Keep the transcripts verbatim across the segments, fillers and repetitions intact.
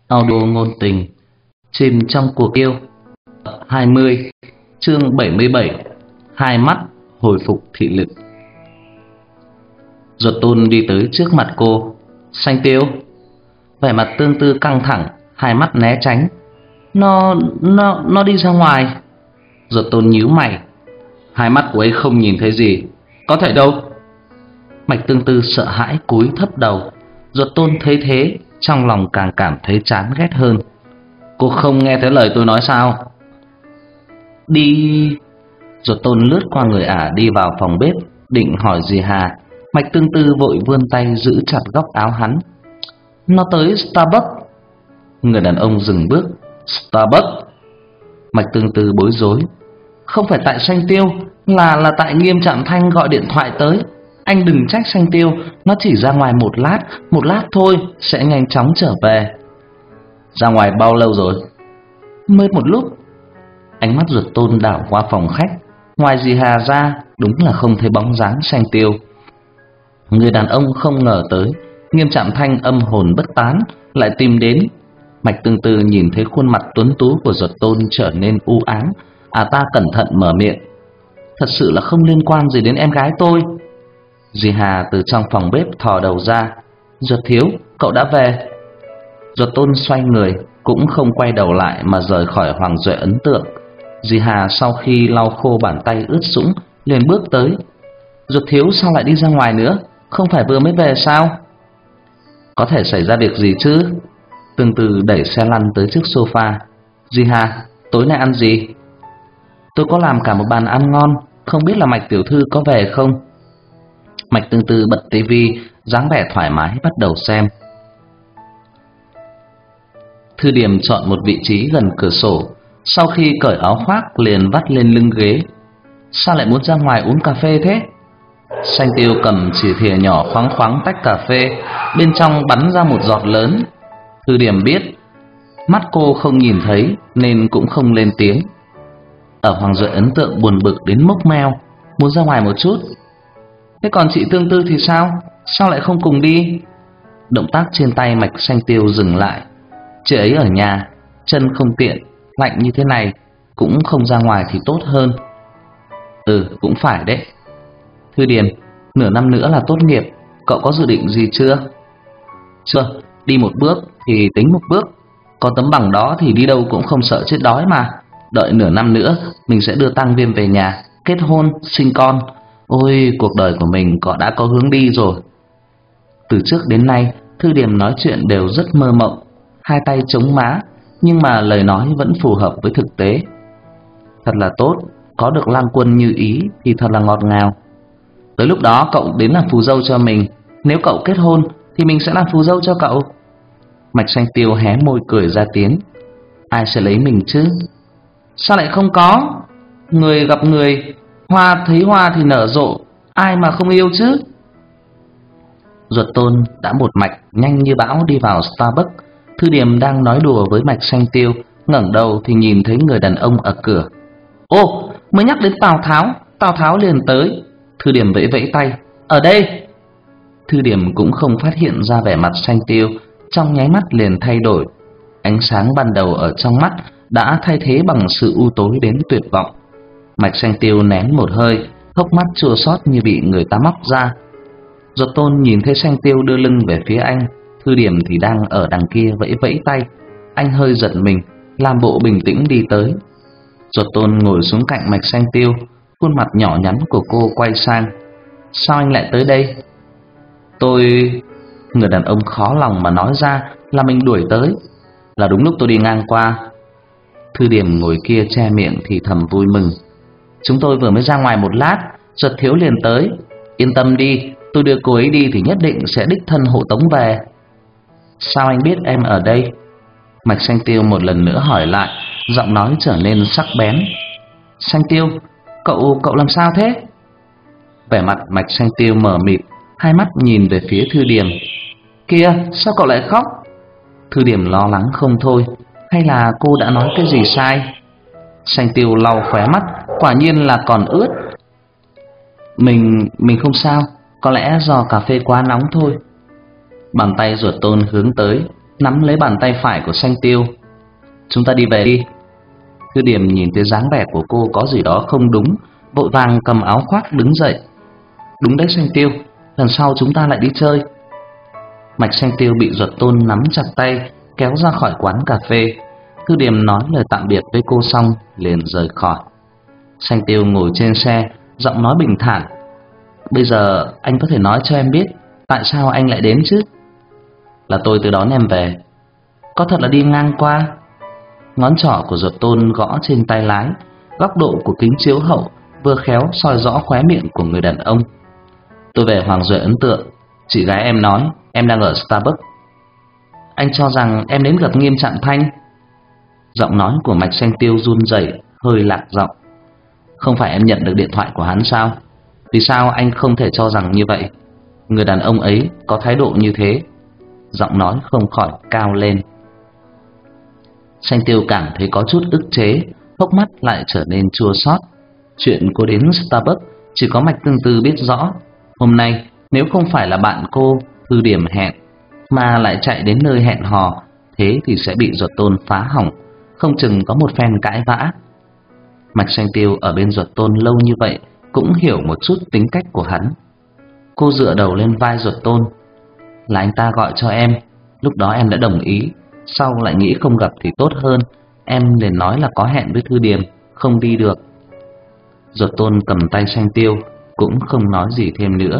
Audio ngôn tình, chìm trong cuộc yêu. hai mươi, chương bảy mươi bảy. Hai mắt hồi phục thị lực. Ruột Tôn đi tới trước mặt cô. Xanh Tiêu. Vẻ mặt Tương Tư căng thẳng, hai mắt né tránh. Nó, nó, nó đi ra ngoài. Ruột Tôn nhíu mày. Hai mắt của ấy không nhìn thấy gì. Có thể đâu. Mạch Tương Tư sợ hãi cúi thấp đầu. Ruột Tôn thấy thế, trong lòng càng cảm thấy chán ghét hơn. Cô không nghe thấy lời tôi nói sao? Đi. Ruột Tôn lướt qua người ả đi vào phòng bếp, định hỏi gì Hà. Mạch Tương Tư vội vươn tay giữ chặt góc áo hắn. Nó tới Starbucks. Người đàn ông dừng bước. Starbucks? Mạch Tương Tư bối rối. Không phải tại Xanh Tiêu, là là tại Nghiêm Trạm Thanh gọi điện thoại tới. Anh đừng trách Xanh Tiêu, nó chỉ ra ngoài một lát, một lát thôi, sẽ nhanh chóng trở về. Ra ngoài bao lâu rồi? Mới một lúc. Ánh mắt Ruột Tôn đảo qua phòng khách. Ngoài dì Hà ra, đúng là không thấy bóng dáng Xanh Tiêu. Người đàn ông không ngờ tới Nghiêm Trạm Thanh âm hồn bất tán lại tìm đến. Mạch Tương Tư nhìn thấy khuôn mặt tuấn tú của Ruột Tôn trở nên u ám. À ta cẩn thận mở miệng. Thật sự là không liên quan gì đến em gái tôi. Dì Hà từ trong phòng bếp thò đầu ra. Ruột thiếu, cậu đã về. Ruột Tôn xoay người, cũng không quay đầu lại mà rời khỏi Hoàng Duệ ấn tượng. Dì Hà sau khi lau khô bàn tay ướt sũng liền bước tới. Ruột thiếu sao lại đi ra ngoài nữa? Không phải vừa mới về sao? Có thể xảy ra việc gì chứ? Tương Tư đẩy xe lăn tới trước sofa. Dì Hà, tối nay ăn gì? Tôi có làm cả một bàn ăn ngon, không biết là Mạch tiểu thư có về không? Mạch Tương Tư bật tivi, dáng vẻ thoải mái bắt đầu xem. Thư Điểm chọn một vị trí gần cửa sổ, sau khi cởi áo khoác liền vắt lên lưng ghế. Sao lại muốn ra ngoài uống cà phê thế? Xanh Tiêu cầm chỉ thìa nhỏ khoáng khoáng tách cà phê, bên trong bắn ra một giọt lớn. Thư Điểm biết mắt cô không nhìn thấy nên cũng không lên tiếng. Ở Hoàng Duệ ấn tượng buồn bực đến mốc meo, muốn ra ngoài một chút. Thế còn chị Tương Tư thì sao? Sao lại không cùng đi? Động tác trên tay Mạch Xanh Tiêu dừng lại. Chị ấy ở nhà, chân không tiện, lạnh như thế này, cũng không ra ngoài thì tốt hơn. Ừ, cũng phải đấy. Thư Điền, nửa năm nữa là tốt nghiệp, cậu có dự định gì chưa? Chưa, đi một bước thì tính một bước. Có tấm bằng đó thì đi đâu cũng không sợ chết đói mà. Đợi nửa năm nữa, mình sẽ đưa Tăng Viêm về nhà, kết hôn, sinh con. Ôi, cuộc đời của mình có đã có hướng đi rồi. Từ trước đến nay, Thư Điềm nói chuyện đều rất mơ mộng, hai tay chống má, nhưng mà lời nói vẫn phù hợp với thực tế. Thật là tốt, có được Lang Quân như ý thì thật là ngọt ngào. Tới lúc đó cậu đến làm phù dâu cho mình. Nếu cậu kết hôn thì mình sẽ làm phù dâu cho cậu. Mạch Xanh Tiêu hé môi cười ra tiếng. Ai sẽ lấy mình chứ? Sao lại không có? Người gặp người, hoa thấy hoa thì nở rộ, ai mà không yêu chứ? Ruột Tôn đã một mạch nhanh như bão đi vào Starbucks. Thư Điềm đang nói đùa với Mạch Xanh Tiêu, ngẩng đầu thì nhìn thấy người đàn ông ở cửa. Ô, mới nhắc đến Tào Tháo, Tào Tháo liền tới. Thư Điềm vẫy vẫy tay. Ở đây. Thư Điềm cũng không phát hiện ra vẻ mặt Xanh Tiêu, trong nháy mắt liền thay đổi. Ánh sáng ban đầu ở trong mắt đã thay thế bằng sự u tối đến tuyệt vọng. Mạch Xanh Tiêu nén một hơi, hốc mắt chua xót như bị người ta móc ra. Ruột Tôn nhìn thấy Xanh Tiêu đưa lưng về phía anh, Thư Điểm thì đang ở đằng kia vẫy vẫy tay. Anh hơi giật mình, làm bộ bình tĩnh đi tới. Ruột Tôn ngồi xuống cạnh Mạch Xanh Tiêu, khuôn mặt nhỏ nhắn của cô quay sang. Sao anh lại tới đây? Tôi... Người đàn ông khó lòng mà nói ra là mình đuổi tới. Là đúng lúc tôi đi ngang qua. Thư Điểm ngồi kia che miệng thì thầm vui mừng. Chúng tôi vừa mới ra ngoài một lát, Ruột thiếu liền tới. Yên tâm đi, tôi đưa cô ấy đi thì nhất định sẽ đích thân hộ tống về. Sao anh biết em ở đây? Mạch Xanh Tiêu một lần nữa hỏi lại, giọng nói trở nên sắc bén. Xanh Tiêu, cậu cậu làm sao thế? Vẻ mặt Mạch Xanh Tiêu mờ mịt, hai mắt nhìn về phía Thư Điềm. Kìa, sao cậu lại khóc? Thư Điềm lo lắng không thôi. Hay là cô đã nói cái gì sai? Xanh Tiêu lau khóe mắt, quả nhiên là còn ướt. Mình, mình không sao, có lẽ do cà phê quá nóng thôi. Bàn tay Ruột Tôn hướng tới, nắm lấy bàn tay phải của Xanh Tiêu. Chúng ta đi về đi. Thư Điềm nhìn thấy dáng vẻ của cô có gì đó không đúng, vội vàng cầm áo khoác đứng dậy. Đúng đấy Xanh Tiêu, lần sau chúng ta lại đi chơi. Mạch Xanh Tiêu bị Duật Tôn nắm chặt tay kéo ra khỏi quán cà phê. Thư Điềm nói lời tạm biệt với cô xong liền rời khỏi. Xanh Tiêu ngồi trên xe, giọng nói bình thản. Bây giờ anh có thể nói cho em biết tại sao anh lại đến chứ? Là tôi tới đón em về. Có thật là đi ngang qua? Ngón trỏ của Duật Tôn gõ trên tay lái, góc độ của kính chiếu hậu vừa khéo soi rõ khóe miệng của người đàn ông. Tôi về Hoàng Duệ Ấn Tượng. Chị gái em nói em đang ở Starbucks. Anh cho rằng em đến gặp Nghiêm Trạm Thanh? Giọng nói của Mạch Xanh Tiêu run rẩy, hơi lạc giọng. Không phải em nhận được điện thoại của hắn sao? Vì sao anh không thể cho rằng như vậy? Người đàn ông ấy có thái độ như thế. Giọng nói không khỏi cao lên. Xanh Tiêu cảm thấy có chút ức chế, hốc mắt lại trở nên chua xót. Chuyện cô đến Starbucks chỉ có Mạch Tương Tư biết rõ. Hôm nay nếu không phải là bạn cô Thư Điềm hẹn, mà lại chạy đến nơi hẹn hò, thế thì sẽ bị Duật Tôn phá hỏng, không chừng có một phen cãi vã. Mạch Xanh Tiêu ở bên Duật Tôn lâu như vậy cũng hiểu một chút tính cách của hắn. Cô dựa đầu lên vai Duật Tôn. Là anh ta gọi cho em, lúc đó em đã đồng ý, sau lại nghĩ không gặp thì tốt hơn, em liền nói là có hẹn với Thư Điềm, không đi được. Duật Tôn cầm tay Xanh Tiêu, cũng không nói gì thêm nữa.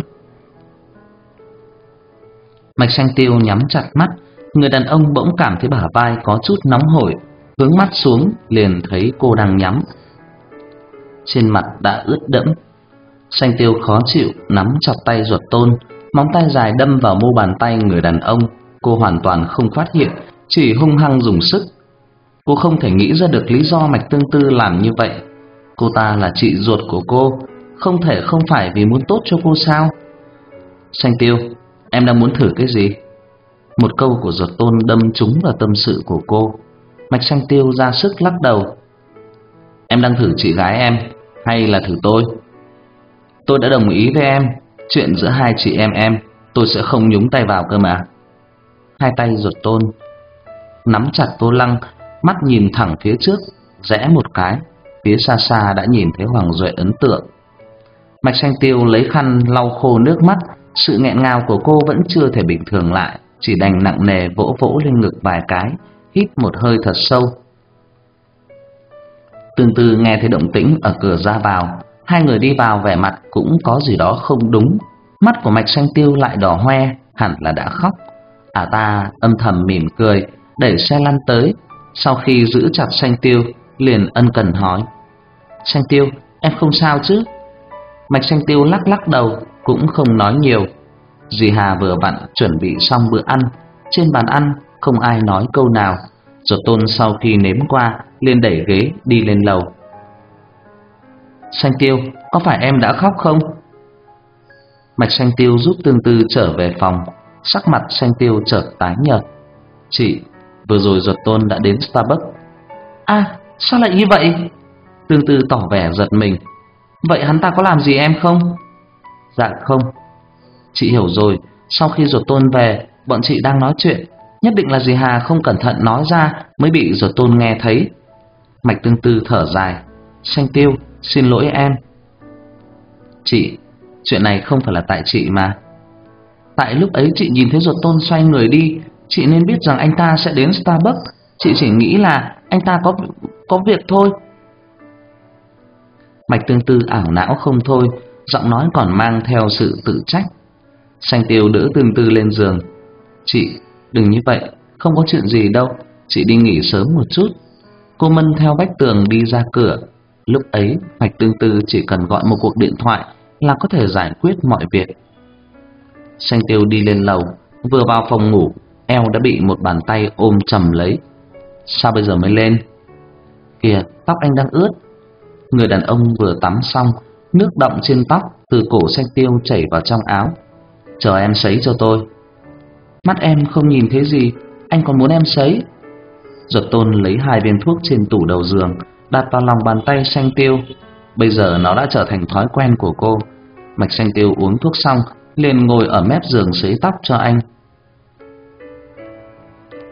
Mạch Xanh Tiêu nhắm chặt mắt, người đàn ông bỗng cảm thấy bả vai có chút nóng hổi, hướng mắt xuống liền thấy cô đang nhắm. Trên mặt đã ướt đẫm. Xanh Tiêu khó chịu nắm chặt tay Duật Tôn, móng tay dài đâm vào mu bàn tay người đàn ông. Cô hoàn toàn không phát hiện, chỉ hung hăng dùng sức. Cô không thể nghĩ ra được lý do Mạch Tương Tư làm như vậy. Cô ta là chị ruột của cô, không thể không phải vì muốn tốt cho cô sao? Xanh Tiêu, em đang muốn thử cái gì? Một câu của Duật Tôn đâm trúng vào tâm sự của cô. Mạch Xanh Tiêu ra sức lắc đầu. Em đang thử chị gái em hay là thử tôi? Tôi đã đồng ý với em, chuyện giữa hai chị em em tôi sẽ không nhúng tay vào cơ mà. Hai tay Duật Tôn nắm chặt vô lăng, mắt nhìn thẳng phía trước, rẽ một cái, phía xa xa đã nhìn thấy Hoàng Duệ Ấn Tượng. Mạch Xanh Tiêu lấy khăn lau khô nước mắt, sự nghẹn ngào của cô vẫn chưa thể bình thường lại, chỉ đành nặng nề vỗ vỗ lên ngực vài cái, hít một hơi thật sâu. Tương Tư nghe thấy động tĩnh ở cửa ra vào, hai người đi vào vẻ mặt cũng có gì đó không đúng. Mắt của Mạch Xanh Tiêu lại đỏ hoe, hẳn là đã khóc. À ta âm thầm mỉm cười, đẩy xe lăn tới, sau khi giữ chặt Xanh Tiêu, liền ân cần hỏi: Xanh Tiêu, em không sao chứ? Mạch Xanh Tiêu lắc lắc đầu, cũng không nói nhiều. Dì Hà vừa vặn chuẩn bị xong bữa ăn, trên bàn ăn không ai nói câu nào. Duật Tôn sau khi nếm qua, liền đẩy ghế đi lên lầu. Xanh Tiêu, có phải em đã khóc không? Mạch Xanh Tiêu giúp Tương Tư trở về phòng, sắc mặt Xanh Tiêu chợt tái nhợt. Chị, vừa rồi Duật Tôn đã đến Starbucks. À, sao lại như vậy? Tương Tư tỏ vẻ giật mình. Vậy hắn ta có làm gì em không? Dạ không. Chị hiểu rồi, sau khi Duật Tôn về, bọn chị đang nói chuyện, nhất định là dì Hà không cẩn thận nói ra mới bị Duật Tôn nghe thấy. Mạch Tương Tư thở dài. Xanh Tiêu, xin lỗi em. Chị, chuyện này không phải là tại chị mà. Tại lúc ấy chị nhìn thấy Duật Tôn xoay người đi, chị nên biết rằng anh ta sẽ đến Starbucks. Chị chỉ nghĩ là anh ta có có việc thôi. Mạch Tương Tư ảo não không thôi, giọng nói còn mang theo sự tự trách. Xanh Tiêu đỡ Tương Tư lên giường. Chị, đừng như vậy, không có chuyện gì đâu, chị đi nghỉ sớm một chút. Cô Mân theo vách tường đi ra cửa. Lúc ấy Mạch Tương Tư chỉ cần gọi một cuộc điện thoại là có thể giải quyết mọi việc. Xanh Tiêu đi lên lầu, vừa vào phòng ngủ, eo đã bị một bàn tay ôm chầm lấy. Sao bây giờ mới lên? Kìa, tóc anh đang ướt. Người đàn ông vừa tắm xong, nước đọng trên tóc từ cổ Xanh Tiêu chảy vào trong áo. Chờ em sấy cho tôi. Mắt em không nhìn thấy gì, anh còn muốn em sấy? Duật Tôn lấy hai viên thuốc trên tủ đầu giường, đặt vào lòng bàn tay Xanh Tiêu. Bây giờ nó đã trở thành thói quen của cô. Mạch Xanh Tiêu uống thuốc xong, liền ngồi ở mép giường sấy tóc cho anh.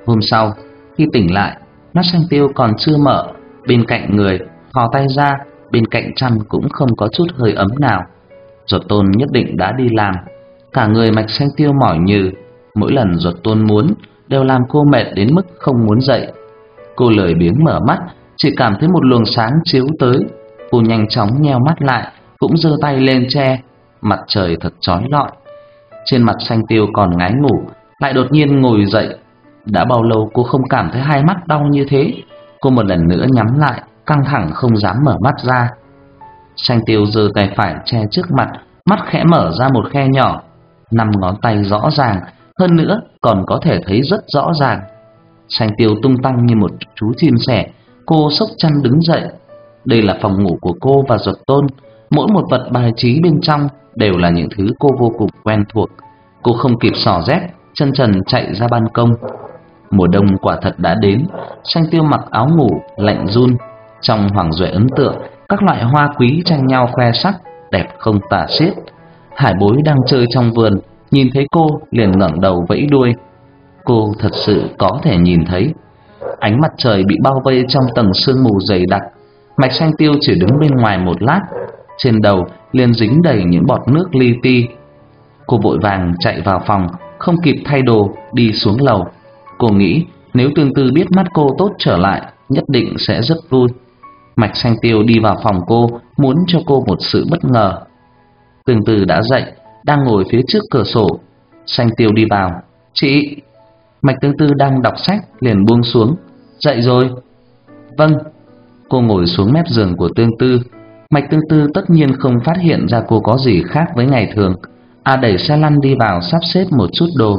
Hôm sau, khi tỉnh lại, mắt Xanh Tiêu còn chưa mở, bên cạnh người thò tay ra, bên cạnh chăn cũng không có chút hơi ấm nào. Ruột Tôn nhất định đã đi làm. Cả người Mạch Xanh Tiêu mỏi nhừ, mỗi lần Ruột Tôn muốn đều làm cô mệt đến mức không muốn dậy. Cô lười biếng mở mắt, chỉ cảm thấy một luồng sáng chiếu tới. Cô nhanh chóng nheo mắt lại, cũng giơ tay lên che. Mặt trời thật chói lọi. Trên mặt Xanh Tiêu còn ngái ngủ, lại đột nhiên ngồi dậy. Đã bao lâu cô không cảm thấy hai mắt đau như thế. Cô một lần nữa nhắm lại, căng thẳng không dám mở mắt ra. Xanh Tiêu giơ tay phải che trước mặt, mắt khẽ mở ra một khe nhỏ. Năm ngón tay rõ ràng, hơn nữa còn có thể thấy rất rõ ràng. Xanh Tiêu tung tăng như một chú chim sẻ. Cô xốc chăn đứng dậy. Đây là phòng ngủ của cô và Ruột Tôn. Mỗi một vật bài trí bên trong đều là những thứ cô vô cùng quen thuộc. Cô không kịp xỏ dép, chân trần chạy ra ban công. Mùa đông quả thật đã đến. Xanh Tiêu mặc áo ngủ lạnh run. Trong hoàng duệ ấn tượng, các loại hoa quý tranh nhau khoe sắc, đẹp không tả xiết. Hải Bối đang chơi trong vườn, nhìn thấy cô liền ngẩng đầu vẫy đuôi. Cô thật sự có thể nhìn thấy. Ánh mặt trời bị bao vây trong tầng sương mù dày đặc. Mạch Xanh Tiêu chỉ đứng bên ngoài một lát, trên đầu liền dính đầy những bọt nước li ti. Cô vội vàng chạy vào phòng, không kịp thay đồ, đi xuống lầu. Cô nghĩ nếu Tương Tư biết mắt cô tốt trở lại, nhất định sẽ rất vui. Mạch Xanh Tiêu đi vào phòng cô, muốn cho cô một sự bất ngờ. Tương Tư đã dậy, đang ngồi phía trước cửa sổ. Xanh Tiêu đi vào. Chị! Mạch Tương Tư đang đọc sách liền buông xuống. Dậy rồi? Vâng. Cô ngồi xuống mép giường của Tương Tư. Mạch Tương Tư tất nhiên không phát hiện ra cô có gì khác với ngày thường. À đẩy xe lăn đi vào sắp xếp một chút đồ.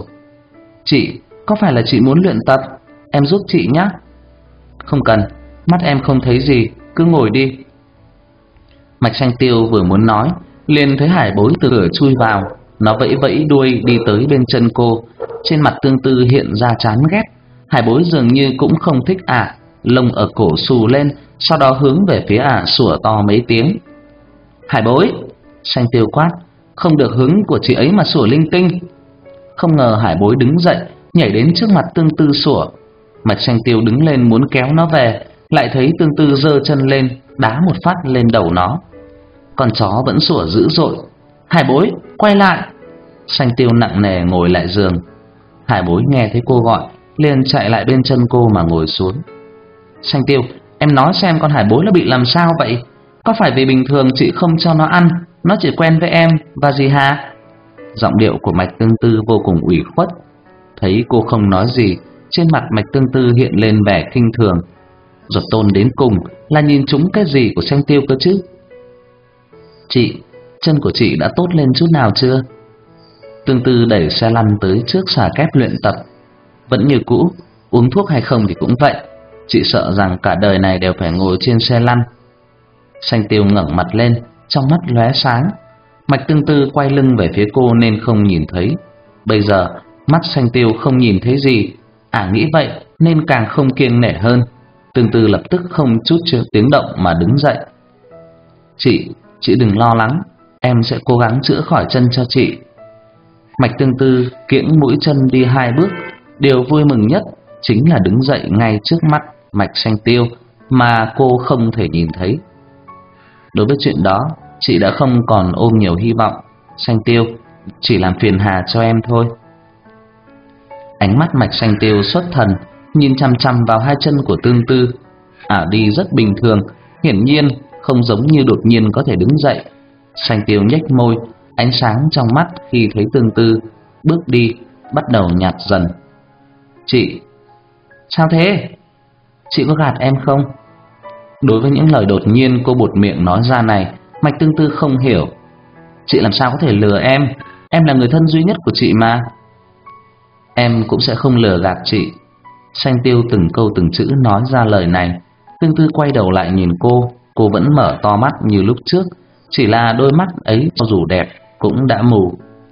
Chị, có phải là chị muốn luyện tập? Em giúp chị nhé. Không cần, mắt em không thấy gì, cứ ngồi đi. Mạch Xanh Tiêu vừa muốn nói, liền thấy Hải Bối từ cửa chui vào. Nó vẫy vẫy đuôi đi tới bên chân cô. Trên mặt Tương Tư hiện ra chán ghét. Hải Bối dường như cũng không thích ả, à, lông ở cổ xù lên, sau đó hướng về phía ả à, sủa to mấy tiếng. Hải Bối! Xanh Tiêu quát. Không được hứng của chị ấy mà sủa linh tinh. Không ngờ Hải Bối đứng dậy, nhảy đến trước mặt Tương Tư sủa. Mạch Xanh Tiêu đứng lên muốn kéo nó về, lại thấy Tương Tư giơ chân lên, đá một phát lên đầu nó. Con chó vẫn sủa dữ dội. Hải Bối, quay lại! Xanh Tiêu nặng nề ngồi lại giường. Hải Bối nghe thấy cô gọi, liền chạy lại bên chân cô mà ngồi xuống. Xanh Tiêu, em nói xem con Hải Bối nó bị làm sao vậy? Có phải vì bình thường chị không cho nó ăn, nó chỉ quen với em và gì hả? Giọng điệu của Mạch Tương Tư vô cùng ủy khuất. Thấy cô không nói gì, trên mặt Mạch Tương Tư hiện lên vẻ khinh thường. Ruột Tôn đến cùng là nhìn trúng cái gì của Xanh Tiêu cơ chứ? Chị, chân của chị đã tốt lên chút nào chưa? Tương Tư đẩy xe lăn tới trước xà kép luyện tập. Vẫn như cũ, uống thuốc hay không thì cũng vậy. Chị sợ rằng cả đời này đều phải ngồi trên xe lăn. Xanh Tiêu ngẩng mặt lên, trong mắt lóe sáng. Mạch Tương Tư quay lưng về phía cô nên không nhìn thấy. Bây giờ mắt Xanh Tiêu không nhìn thấy gì. Ả nghĩ vậy nên càng không kiêng nể hơn. Tương Tư lập tức không chút tiếng động mà đứng dậy. Chị, chị đừng lo lắng, em sẽ cố gắng chữa khỏi chân cho chị. Mạch Tương Tư kiễng mũi chân đi hai bước. Điều vui mừng nhất chính là đứng dậy ngay trước mắt Mạch Xanh Tiêu mà cô không thể nhìn thấy. Đối với chuyện đó, chị đã không còn ôm nhiều hy vọng. Xanh Tiêu, chỉ làm phiền hà cho em thôi. Ánh mắt Mạch Xanh Tiêu xuất thần, nhìn chăm chăm vào hai chân của Tương Tư. Ả đi rất bình thường, hiển nhiên không giống như đột nhiên có thể đứng dậy. Xanh Tiêu nhếch môi, ánh sáng trong mắt khi thấy Tương Tư bước đi bắt đầu nhạt dần. Chị, sao thế? Chị có gạt em không? Đối với những lời đột nhiên cô buột miệng nói ra này, Mạch Tương Tư không hiểu. Chị làm sao có thể lừa em? Em là người thân duy nhất của chị mà. Em cũng sẽ không lừa gạt chị. Xanh Tiêu từng câu từng chữ nói ra lời này. Tương Tư quay đầu lại nhìn cô. Cô vẫn mở to mắt như lúc trước, chỉ là đôi mắt ấy cho dù đẹp cũng đã mù.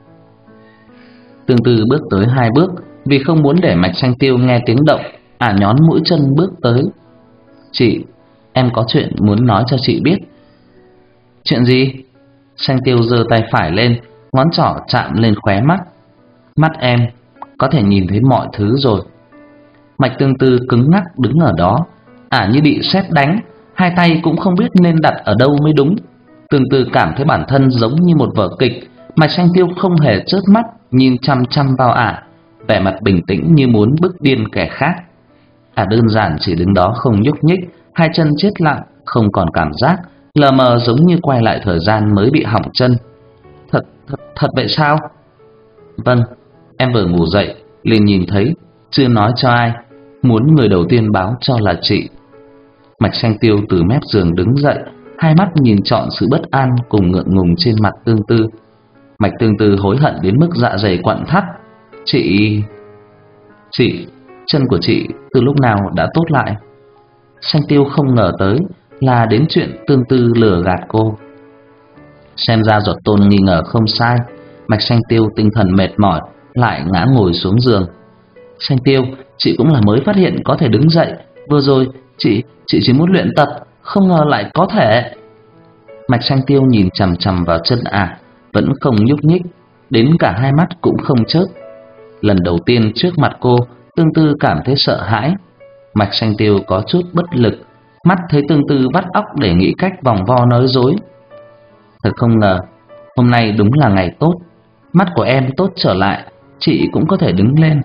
Tương Tư bước tới hai bước, vì không muốn để Mạch Xanh Tiêu nghe tiếng động, Ả nhón mũi chân bước tới. Chị, em có chuyện muốn nói cho chị biết. Chuyện gì? Xanh Tiêu giơ tay phải lên, ngón trỏ chạm lên khóe mắt. Mắt em có thể nhìn thấy mọi thứ rồi. Mạch Tương Tư cứng ngắc đứng ở đó, ả như bị sét đánh, hai tay cũng không biết nên đặt ở đâu mới đúng. Tương Tư cảm thấy bản thân giống như một vở kịch. Mạch Sanh Tiêu không hề chớp mắt, nhìn chăm chăm vào ả, vẻ mặt bình tĩnh như muốn bức điên kẻ khác. Ả đơn giản chỉ đứng đó không nhúc nhích, hai chân chết lặng, không còn cảm giác, lờ mờ giống như quay lại thời gian mới bị hỏng chân. Thật, thật, thật vậy sao? Vâng, em vừa ngủ dậy, liền nhìn thấy, chưa nói cho ai, muốn người đầu tiên báo cho là chị. Mạch Sanh Tiêu từ mép giường đứng dậy, hai mắt nhìn trọn sự bất an cùng ngượng ngùng trên mặt Tương Tư. Mạch Tương Tư hối hận đến mức dạ dày quặn thắt. Chị... Chị... chân của chị từ lúc nào đã tốt lại? Sanh Tiêu không ngờ tới là đến chuyện Tương Tư lừa gạt cô. Xem ra Duật Tôn nghi ngờ không sai. Mạch Sanh Tiêu tinh thần mệt mỏi, lại ngã ngồi xuống giường. Sanh Tiêu, chị cũng là mới phát hiện có thể đứng dậy. Vừa rồi chị chị chỉ muốn luyện tập, không ngờ lại có thể. Mạch Sanh Tiêu nhìn chằm chằm vào chân ả, vẫn không nhúc nhích, đến cả hai mắt cũng không chớp. Lần đầu tiên trước mặt cô, Tương Tư cảm thấy sợ hãi. Mạch Sanh Tiêu có chút bất lực, mắt thấy Tương Tư vắt óc để nghĩ cách vòng vo nói dối. Thật không ngờ, hôm nay đúng là ngày tốt. Mắt của em tốt trở lại, chị cũng có thể đứng lên.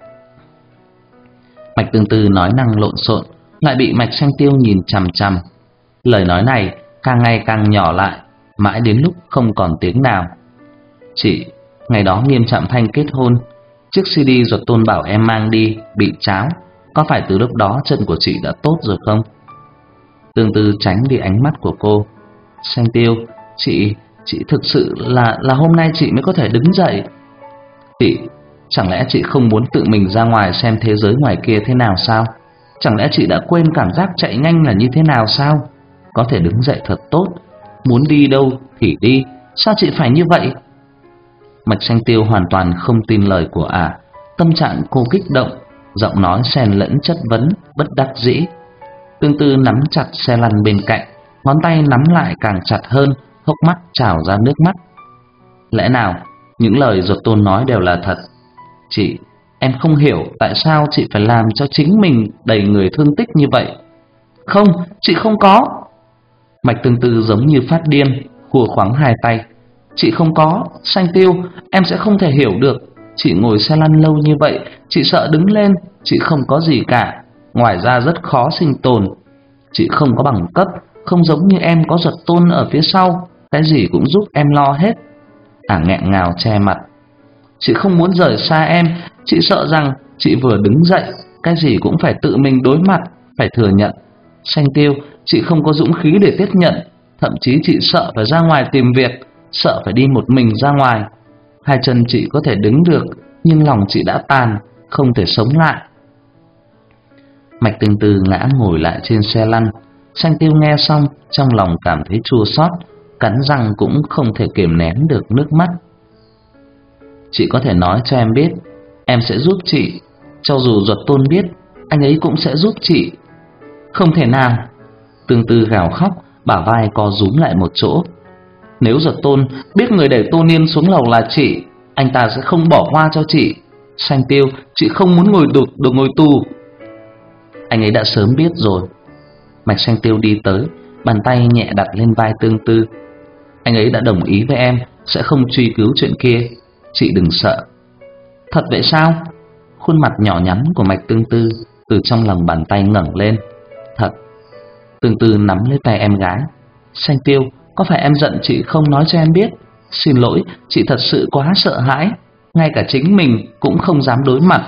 Mạch Tương Tư nói năng lộn xộn, lại bị Mạch Sanh Tiêu nhìn chằm chằm. Lời nói này càng ngày càng nhỏ lại, mãi đến lúc không còn tiếng nào. Chị, ngày đó Nghiêm Trạm Thanh kết hôn, chiếc xê đê Duật Tôn bảo em mang đi bị tráo, có phải từ lúc đó chân của chị đã tốt rồi không? Tương Tư tránh đi ánh mắt của cô. Sanh Tiêu, chị, chị thực sự là là hôm nay chị mới có thể đứng dậy. Chị, chẳng lẽ chị không muốn tự mình ra ngoài xem thế giới ngoài kia thế nào sao? Chẳng lẽ chị đã quên cảm giác chạy nhanh là như thế nào sao? Có thể đứng dậy thật tốt, muốn đi đâu thì đi, sao chị phải như vậy? Mạch Sanh Tiêu hoàn toàn không tin lời của ả, tâm trạng cô kích động, giọng nói xen lẫn chất vấn, bất đắc dĩ. Tương Tư nắm chặt xe lăn bên cạnh, ngón tay nắm lại càng chặt hơn, hốc mắt trào ra nước mắt. Lẽ nào những lời Duật Tôn nói đều là thật? Chị, em không hiểu tại sao chị phải làm cho chính mình đầy người thương tích như vậy. Không, chị không có. Mạch Tương Tư giống như phát điên, khua khoắng hai tay. Chị không có, Sanh Tiêu, em sẽ không thể hiểu được. Chị ngồi xe lăn lâu như vậy, chị sợ đứng lên, chị không có gì cả. Ngoài ra rất khó sinh tồn. Chị không có bằng cấp, không giống như em có Duật Tôn ở phía sau, cái gì cũng giúp em lo hết. Ả nghẹn ngào che mặt. Chị không muốn rời xa em, chị sợ rằng chị vừa đứng dậy, cái gì cũng phải tự mình đối mặt, phải thừa nhận. Sanh Tiêu, chị không có dũng khí để tiếp nhận, thậm chí chị sợ phải ra ngoài tìm việc, sợ phải đi một mình ra ngoài. Hai chân chị có thể đứng được, nhưng lòng chị đã tàn, không thể sống lại. Mạch Tương Tư ngã ngồi lại trên xe lăn. Sanh Tiêu nghe xong, trong lòng cảm thấy chua xót, cắn răng cũng không thể kiềm nén được nước mắt. Chị có thể nói cho em biết, em sẽ giúp chị. Cho dù Duật Tôn biết, anh ấy cũng sẽ giúp chị. Không thể nào. Tương Tư gào khóc, bả vai co rúm lại một chỗ. Nếu Duật Tôn biết người đẩy Tô Niên xuống lầu là chị, anh ta sẽ không bỏ qua cho chị. Sanh Tiêu, chị không muốn ngồi đụt được ngồi tù. Anh ấy đã sớm biết rồi. Mạch Sanh Tiêu đi tới, bàn tay nhẹ đặt lên vai Tương Tư. Anh ấy đã đồng ý với em sẽ không truy cứu chuyện kia, chị đừng sợ. Thật vậy sao? Khuôn mặt nhỏ nhắn của Mạch Tương Tư từ trong lòng bàn tay ngẩng lên. Thật. Tương Tư nắm lấy tay em gái. Sanh Tiêu, có phải em giận chị không nói cho em biết? Xin lỗi, chị thật sự quá sợ hãi, ngay cả chính mình cũng không dám đối mặt.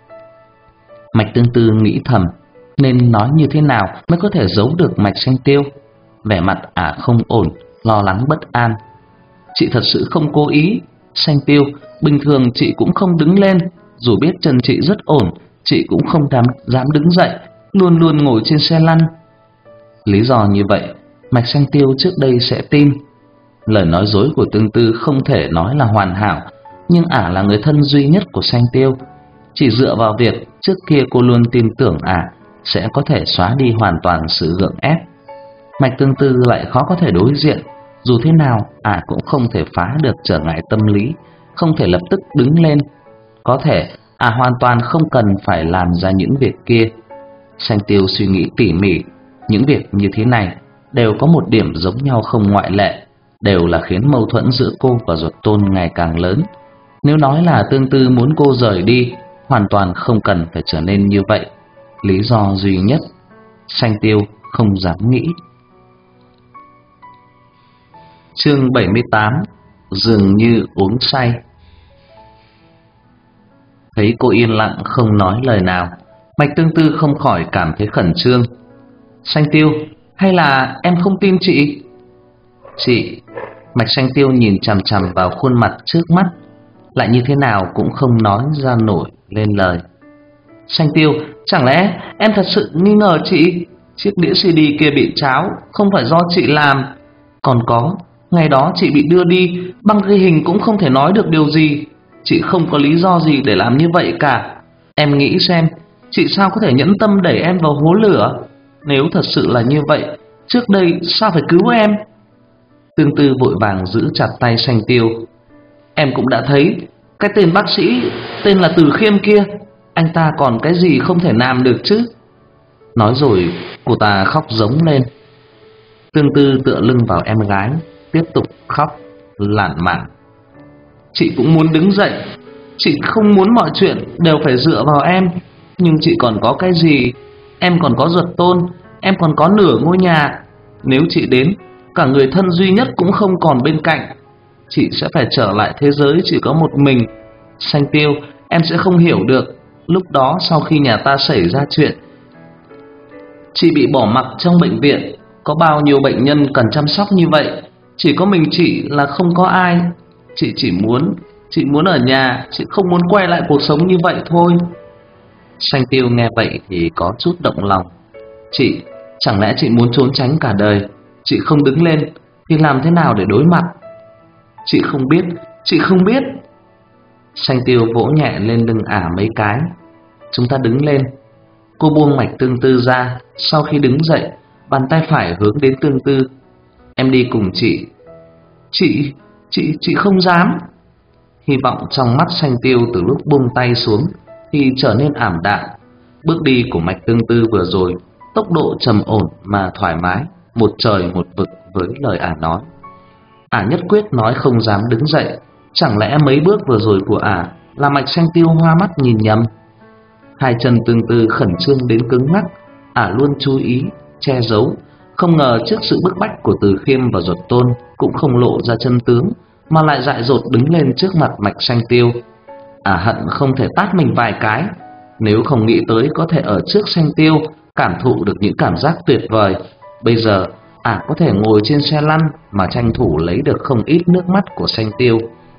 Mạch Tương Tư nghĩ thầm, nên nói như thế nào mới có thể giấu được Mạch Sanh Tiêu. Vẻ mặt ả không ổn, lo lắng bất an. Chị thật sự không cố ý. Sanh Tiêu, bình thường chị cũng không đứng lên, dù biết chân chị rất ổn, chị cũng không dám, dám đứng dậy, luôn luôn ngồi trên xe lăn. Lý do như vậy, Mạch Sanh Tiêu trước đây sẽ tin. Lời nói dối của Tương Tư không thể nói là hoàn hảo, nhưng ả là người thân duy nhất của Sanh Tiêu. Chỉ dựa vào việc trước kia cô luôn tin tưởng ả sẽ có thể xóa đi hoàn toàn sự gượng ép. Mạch Tương Tư lại khó có thể đối diện, dù thế nào ả cũng không thể phá được trở ngại tâm lý, không thể lập tức đứng lên. Có thể ả hoàn toàn không cần phải làm ra những việc kia. Sanh Tiêu suy nghĩ tỉ mỉ, những việc như thế này đều có một điểm giống nhau không ngoại lệ, đều là khiến mâu thuẫn giữa cô và Duật Tôn ngày càng lớn. Nếu nói là Tương Tư muốn cô rời đi, hoàn toàn không cần phải trở nên như vậy. Lý do duy nhất, Sanh Tiêu không dám nghĩ. Chương bảy mươi tám, dường như uống say. Thấy cô yên lặng không nói lời nào, Mạch Tương Tư không khỏi cảm thấy khẩn trương. Sanh Tiêu, hay là em không tin chị? Chị, Mạch Sanh Tiêu nhìn chằm chằm vào khuôn mặt trước mắt, lại như thế nào cũng không nói ra nổi lên lời. Sanh Tiêu, chẳng lẽ em thật sự nghi ngờ chị? Chiếc đĩa xê đê kia bị tráo không phải do chị làm. Còn có, ngày đó chị bị đưa đi, băng ghi hình cũng không thể nói được điều gì. Chị không có lý do gì để làm như vậy cả. Em nghĩ xem, chị sao có thể nhẫn tâm đẩy em vào hố lửa? Nếu thật sự là như vậy, trước đây sao phải cứu em? Tương Tư vội vàng giữ chặt tay Sanh Tiêu. Em cũng đã thấy, cái tên bác sĩ tên là Từ Khiêm kia, anh ta còn cái gì không thể làm được chứ? Nói rồi cô ta khóc giống lên. Tương Tư tựa lưng vào em gái, tiếp tục khóc lản mạn. Chị cũng muốn đứng dậy, chị không muốn mọi chuyện đều phải dựa vào em, nhưng chị còn có cái gì? Em còn có Duật Tôn, em còn có nửa ngôi nhà. Nếu chị đến, cả người thân duy nhất cũng không còn bên cạnh. Chị sẽ phải trở lại thế giới chỉ có một mình. Sanh Tiêu, em sẽ không hiểu được. Lúc đó sau khi nhà ta xảy ra chuyện, chị bị bỏ mặc trong bệnh viện, có bao nhiêu bệnh nhân cần chăm sóc như vậy, chỉ có mình chị là không có ai. Chị chỉ muốn, chị muốn ở nhà, chị không muốn quay lại cuộc sống như vậy thôi. Sanh Tiêu nghe vậy thì có chút động lòng. Chị, chẳng lẽ chị muốn trốn tránh cả đời? Chị không đứng lên thì làm thế nào để đối mặt? Chị không biết, chị không biết. Sanh Tiêu vỗ nhẹ lên lưng ả mấy cái. Chúng ta đứng lên. Cô buông Mạch Tương Tư ra. Sau khi đứng dậy, bàn tay phải hướng đến Tương Tư. Em đi cùng chị. Chị, chị, chị không dám. Hy vọng trong mắt Sanh Tiêu từ lúc buông tay xuống thì trở nên ảm đạm. Bước đi của Mạch Tương Tư vừa rồi, tốc độ trầm ổn mà thoải mái, một trời một vực với lời ả nói. Ả nhất quyết nói không dám đứng dậy. Chẳng lẽ mấy bước vừa rồi của ả là Mạch Sanh Tiêu hoa mắt nhìn nhầm? Hai chân Tương Tư khẩn trương đến cứng ngắc. Ả luôn chú ý che giấu, không ngờ trước sự bức bách của Từ Khiêm và Duật Tôn cũng không lộ ra chân tướng, mà lại dại dột đứng lên trước mặt Mạch Sanh Tiêu. Ả hận không thể tát mình vài cái. Nếu không nghĩ tới có thể ở trước Sanh Tiêu cảm thụ được những cảm giác tuyệt vời, bây giờ ả có thể ngồi trên xe lăn mà tranh thủ lấy được không ít nước mắt của Sanh Tiêu.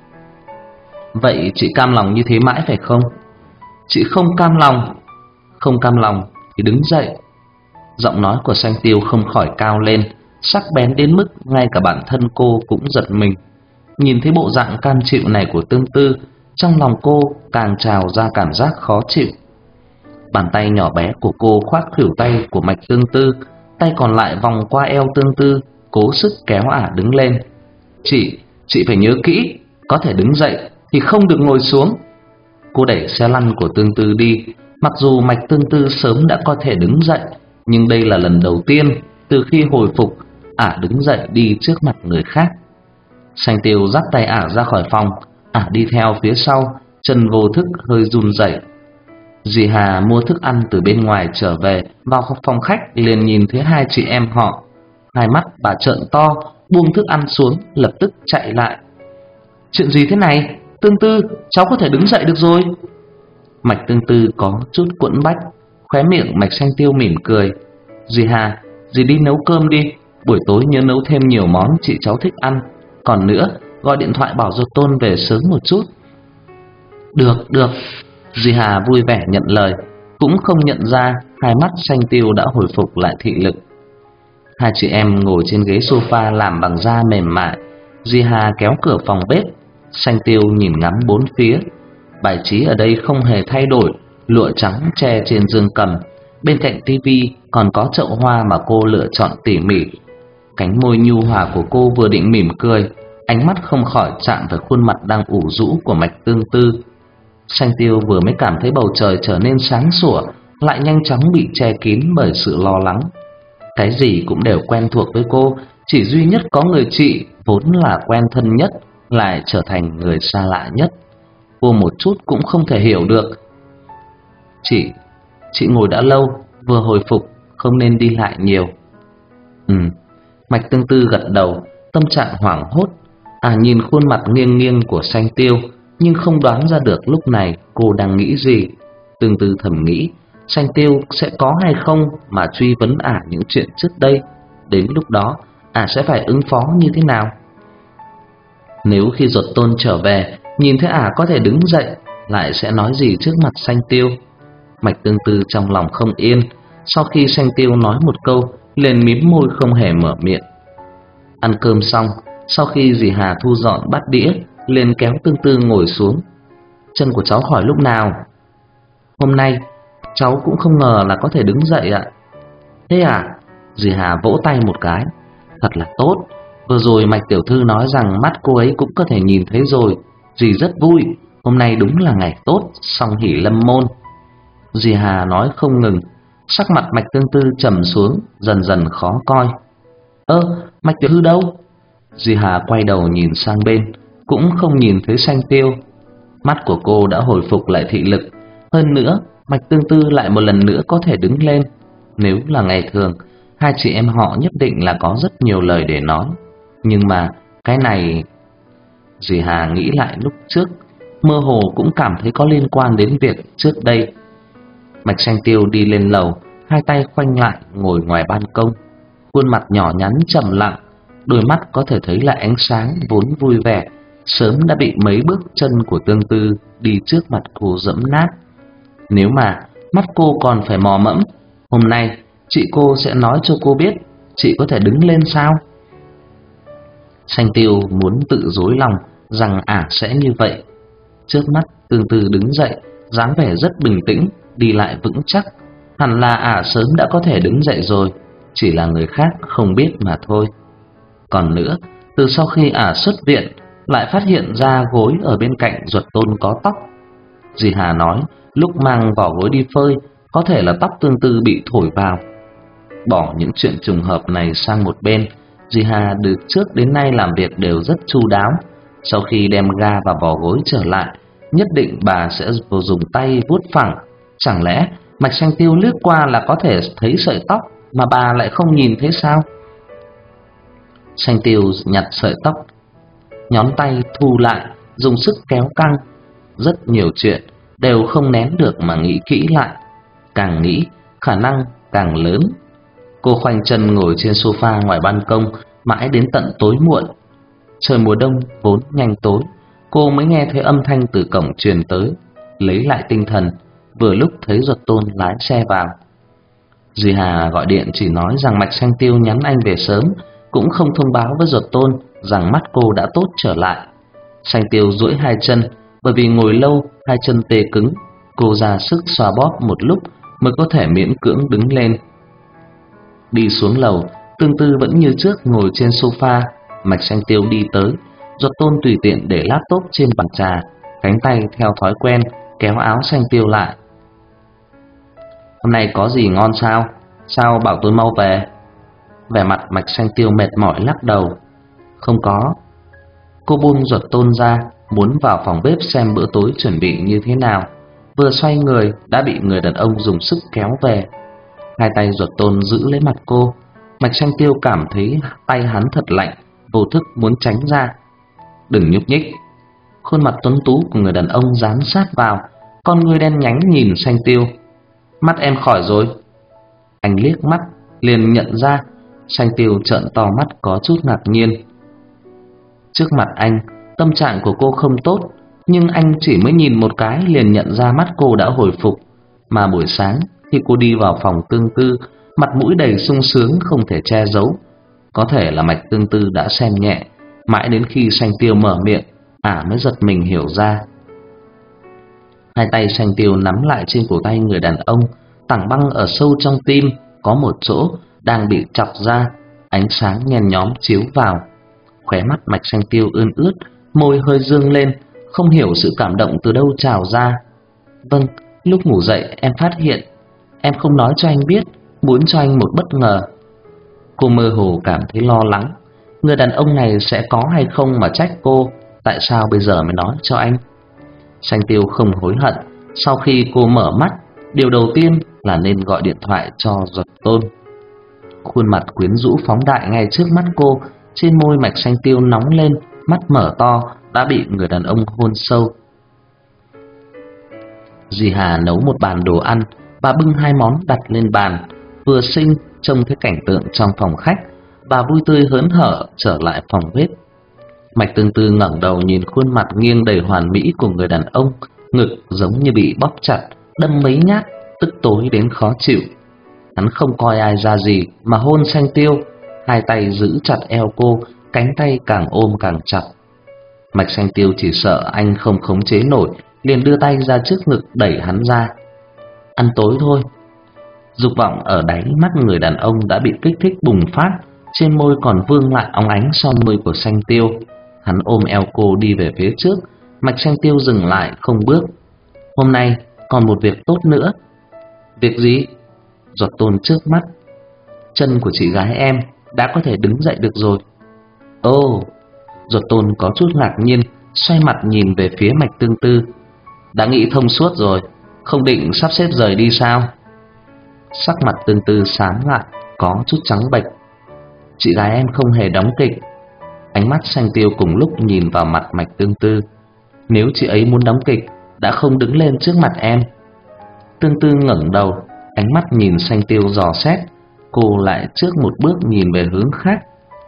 Vậy chị cam lòng như thế mãi phải không? Chị không cam lòng. Không cam lòng thì đứng dậy. Giọng nói của Sanh Tiêu không khỏi cao lên, sắc bén đến mức ngay cả bản thân cô cũng giật mình. Nhìn thấy bộ dạng cam chịu này của Tương Tư, trong lòng cô càng trào ra cảm giác khó chịu. Bàn tay nhỏ bé của cô khoác khuỷu tay của Mạch Tương Tư, tay còn lại vòng qua eo Tương Tư, cố sức kéo ả đứng lên. Chị, chị phải nhớ kỹ, có thể đứng dậy thì không được ngồi xuống. Cô đẩy xe lăn của Tương Tư đi. Mặc dù Mạch Tương Tư sớm đã có thể đứng dậy, nhưng đây là lần đầu tiên từ khi hồi phục, ả đứng dậy đi trước mặt người khác. Sanh Tiêu dắt tay ả ra khỏi phòng. Ả đi theo phía sau, chân vô thức hơi run rẩy. Dì Hà mua thức ăn từ bên ngoài trở về, vào phòng khách liền nhìn thấy hai chị em họ. Hai mắt bà trợn to, buông thức ăn xuống, lập tức chạy lại. Chuyện gì thế này? Tương Tư, cháu có thể đứng dậy được rồi. Mạch Tương Tư có chút quẫn bách, khóe miệng Mạch Sanh Tiêu mỉm cười. Dì Hà, dì đi nấu cơm đi, buổi tối nhớ nấu thêm nhiều món chị cháu thích ăn. Còn nữa, gọi điện thoại bảo Duật Tôn về sớm một chút. Được, được. Dì Hà vui vẻ nhận lời, cũng không nhận ra hai mắt Sanh Tiêu đã hồi phục lại thị lực. Hai chị em ngồi trên ghế sofa làm bằng da mềm mại. Dì Hà kéo cửa phòng bếp. Sanh Tiêu nhìn ngắm bốn phía. Bài trí ở đây không hề thay đổi, lụa trắng che trên giường cầm. Bên cạnh tivi còn có chậu hoa mà cô lựa chọn tỉ mỉ. Cánh môi nhu hòa của cô vừa định mỉm cười, ánh mắt không khỏi chạm vào khuôn mặt đang ủ rũ của Mạch Tương Tư. Xanh Tiêu vừa mới cảm thấy bầu trời trở nên sáng sủa, lại nhanh chóng bị che kín bởi sự lo lắng. Cái gì cũng đều quen thuộc với cô, chỉ duy nhất có người chị vốn là quen thân nhất lại trở thành người xa lạ nhất. Cô một chút cũng không thể hiểu được. Chị, chị ngồi đã lâu, vừa hồi phục, không nên đi lại nhiều. Ừ, Mạch Tương Tư gật đầu, tâm trạng hoảng hốt. À nhìn khuôn mặt nghiêng nghiêng của Xanh Tiêu, nhưng không đoán ra được lúc này cô đang nghĩ gì. Tương Tư thầm nghĩ, Xanh Tiêu sẽ có hay không mà truy vấn ả những chuyện trước đây. Đến lúc đó, ả sẽ phải ứng phó như thế nào? Nếu khi Duật Tôn trở về, nhìn thấy ả có thể đứng dậy, lại sẽ nói gì trước mặt Xanh Tiêu? Mạch Tương Tư trong lòng không yên. Sau khi Xanh Tiêu nói một câu, liền mím môi không hề mở miệng. Ăn cơm xong, sau khi dì Hà thu dọn bát đĩa, liền kéo Tương Tư ngồi xuống. Chân của cháu khỏi lúc nào? Hôm nay cháu cũng không ngờ là có thể đứng dậy ạ. Thế à? Dì Hà vỗ tay một cái. Thật là tốt. Vừa rồi Mạch tiểu thư nói rằng mắt cô ấy cũng có thể nhìn thấy rồi. Dì rất vui. Hôm nay đúng là ngày tốt, song hỷ lâm môn. Dì Hà nói không ngừng. Sắc mặt Mạch Tương Tư trầm xuống, dần dần khó coi. Ơ, Mạch tiểu thư đâu? Dì Hà quay đầu nhìn sang bên, cũng không nhìn thấy Xanh Tiêu. Mắt của cô đã hồi phục lại thị lực. Hơn nữa, Mạch Tương Tư lại một lần nữa có thể đứng lên. Nếu là ngày thường, hai chị em họ nhất định là có rất nhiều lời để nói. Nhưng mà cái này... Dì Hà nghĩ lại lúc trước, mơ hồ cũng cảm thấy có liên quan đến việc trước đây. Mạch Xanh Tiêu đi lên lầu, hai tay khoanh lại ngồi ngoài ban công. Khuôn mặt nhỏ nhắn trầm lặng, đôi mắt có thể thấy là ánh sáng vốn vui vẻ, sớm đã bị mấy bước chân của Tương Tư đi trước mặt cô dẫm nát. Nếu mà mắt cô còn phải mò mẫm, hôm nay chị cô sẽ nói cho cô biết chị có thể đứng lên sao? Xanh Tiêu muốn tự dối lòng rằng ả sẽ như vậy. Trước mắt Tương Tư đứng dậy, dáng vẻ rất bình tĩnh, đi lại vững chắc. Hẳn là ả sớm đã có thể đứng dậy rồi, chỉ là người khác không biết mà thôi. Còn nữa, từ sau khi ả xuất viện, lại phát hiện ra gối ở bên cạnh Duật Tôn có tóc. Dì Hà nói lúc mang vỏ gối đi phơi, có thể là tóc Tương Tư bị thổi vào. Bỏ những chuyện trùng hợp này sang một bên, dì Hà từ trước đến nay làm việc đều rất chu đáo. Sau khi đem ga và vỏ gối trở lại, nhất định bà sẽ vừa dùng tay vuốt phẳng. Chẳng lẽ Mạch Xanh Tiêu lướt qua là có thể thấy sợi tóc mà bà lại không nhìn thấy sao? Xanh Tiêu nhặt sợi tóc, nhón tay thu lại, dùng sức kéo căng. Rất nhiều chuyện đều không nén được mà nghĩ kỹ lại. Càng nghĩ, khả năng càng lớn. Cô khoanh chân ngồi trên sofa ngoài ban công, mãi đến tận tối muộn. Trời mùa đông vốn nhanh tối, cô mới nghe thấy âm thanh từ cổng truyền tới. Lấy lại tinh thần, vừa lúc thấy Duật Tôn lái xe vào. Dì Hà gọi điện chỉ nói rằng Mạch Xanh Tiêu nhắn anh về sớm, cũng không thông báo với Duật Tôn rằng mắt cô đã tốt trở lại. Xanh Tiêu duỗi hai chân, bởi vì ngồi lâu hai chân tê cứng, cô ra sức xoa bóp một lúc mới có thể miễn cưỡng đứng lên. Đi xuống lầu, Tương Tư vẫn như trước ngồi trên sofa. Mạch Xanh Tiêu đi tới, Duật Tôn tùy tiện để laptop trên bàn trà, cánh tay theo thói quen kéo áo Xanh Tiêu lại. Hôm nay có gì ngon sao? Sao bảo tôi mau về? Vẻ mặt Mạch Xanh Tiêu mệt mỏi lắc đầu. Không có. Cô buông Duật Tôn ra, muốn vào phòng bếp xem bữa tối chuẩn bị như thế nào. Vừa xoay người đã bị người đàn ông dùng sức kéo về. Hai tay Duật Tôn giữ lấy mặt cô. Mạch Xanh Tiêu cảm thấy tay hắn thật lạnh, vô thức muốn tránh ra. Đừng nhúc nhích. Khuôn mặt tuấn tú của người đàn ông dán sát vào, con ngươi đen nhánh nhìn Xanh Tiêu. Mắt em khỏi rồi. Anh liếc mắt liền nhận ra. Xanh Tiêu trợn to mắt có chút ngạc nhiên. Trước mặt anh, tâm trạng của cô không tốt, nhưng anh chỉ mới nhìn một cái liền nhận ra mắt cô đã hồi phục. Mà buổi sáng khi cô đi vào phòng Tương Tư, mặt mũi đầy sung sướng không thể che giấu. Có thể là Mạch Tương Tư đã xem nhẹ, mãi đến khi Xanh Tiêu mở miệng, ả mới giật mình hiểu ra. Hai tay Xanh Tiêu nắm lại trên cổ tay người đàn ông, tảng băng ở sâu trong tim có một chỗ đang bị chọc ra, ánh sáng nhen nhóm chiếu vào. Khóe mắt Mạch Xanh Tiêu ươn ướt, môi hơi dương lên, không hiểu sự cảm động từ đâu trào ra. Vâng, lúc ngủ dậy em phát hiện. Em không nói cho anh biết, muốn cho anh một bất ngờ. Cô mơ hồ cảm thấy lo lắng. Người đàn ông này sẽ có hay không mà trách cô, tại sao bây giờ mới nói cho anh. Sanh Tiêu không hối hận. Sau khi cô mở mắt, điều đầu tiên là nên gọi điện thoại cho Duật Tôn. Khuôn mặt quyến rũ phóng đại ngay trước mắt cô, trên môi Mạch Sanh Tiêu nóng lên, mắt mở to, đã bị người đàn ông hôn sâu. Dì Hà nấu một bàn đồ ăn và bưng hai món đặt lên bàn. Vừa xinh trông thấy cảnh tượng trong phòng khách, và vui tươi hớn hở trở lại phòng bếp. Mạch Tương Tư ngẩng đầu nhìn khuôn mặt nghiêng đầy hoàn mỹ của người đàn ông, ngực giống như bị bóp chặt, đâm mấy nhát, tức tối đến khó chịu. Hắn không coi ai ra gì mà hôn Sanh Tiêu, hai tay giữ chặt eo cô, cánh tay càng ôm càng chặt. Mạch Sanh Tiêu chỉ sợ anh không khống chế nổi, liền đưa tay ra trước ngực đẩy hắn ra. Ăn tối thôi. Dục vọng ở đáy mắt người đàn ông đã bị kích thích bùng phát, trên môi còn vương lại óng ánh son môi của Sanh Tiêu. Hắn ôm eo cô đi về phía trước. Mạch Sanh Tiêu dừng lại không bước. Hôm nay còn một việc tốt nữa. Việc gì? Duật Tôn trước mắt. Chân của chị gái em đã có thể đứng dậy được rồi. Ồ. Duật Tôn có chút ngạc nhiên, xoay mặt nhìn về phía Mạch Tương Tư. Đã nghĩ thông suốt rồi, không định sắp xếp rời đi sao? Sắc mặt Tương Tư sáng lại, có chút trắng bệch. Chị gái em không hề đóng kịch. Ánh mắt Sanh Tiêu cùng lúc nhìn vào mặt Mạch Tương Tư. Nếu chị ấy muốn đóng kịch, đã không đứng lên trước mặt em. Tương Tư ngẩng đầu, ánh mắt nhìn Sanh Tiêu dò xét. Cô lại trước một bước nhìn về hướng khác.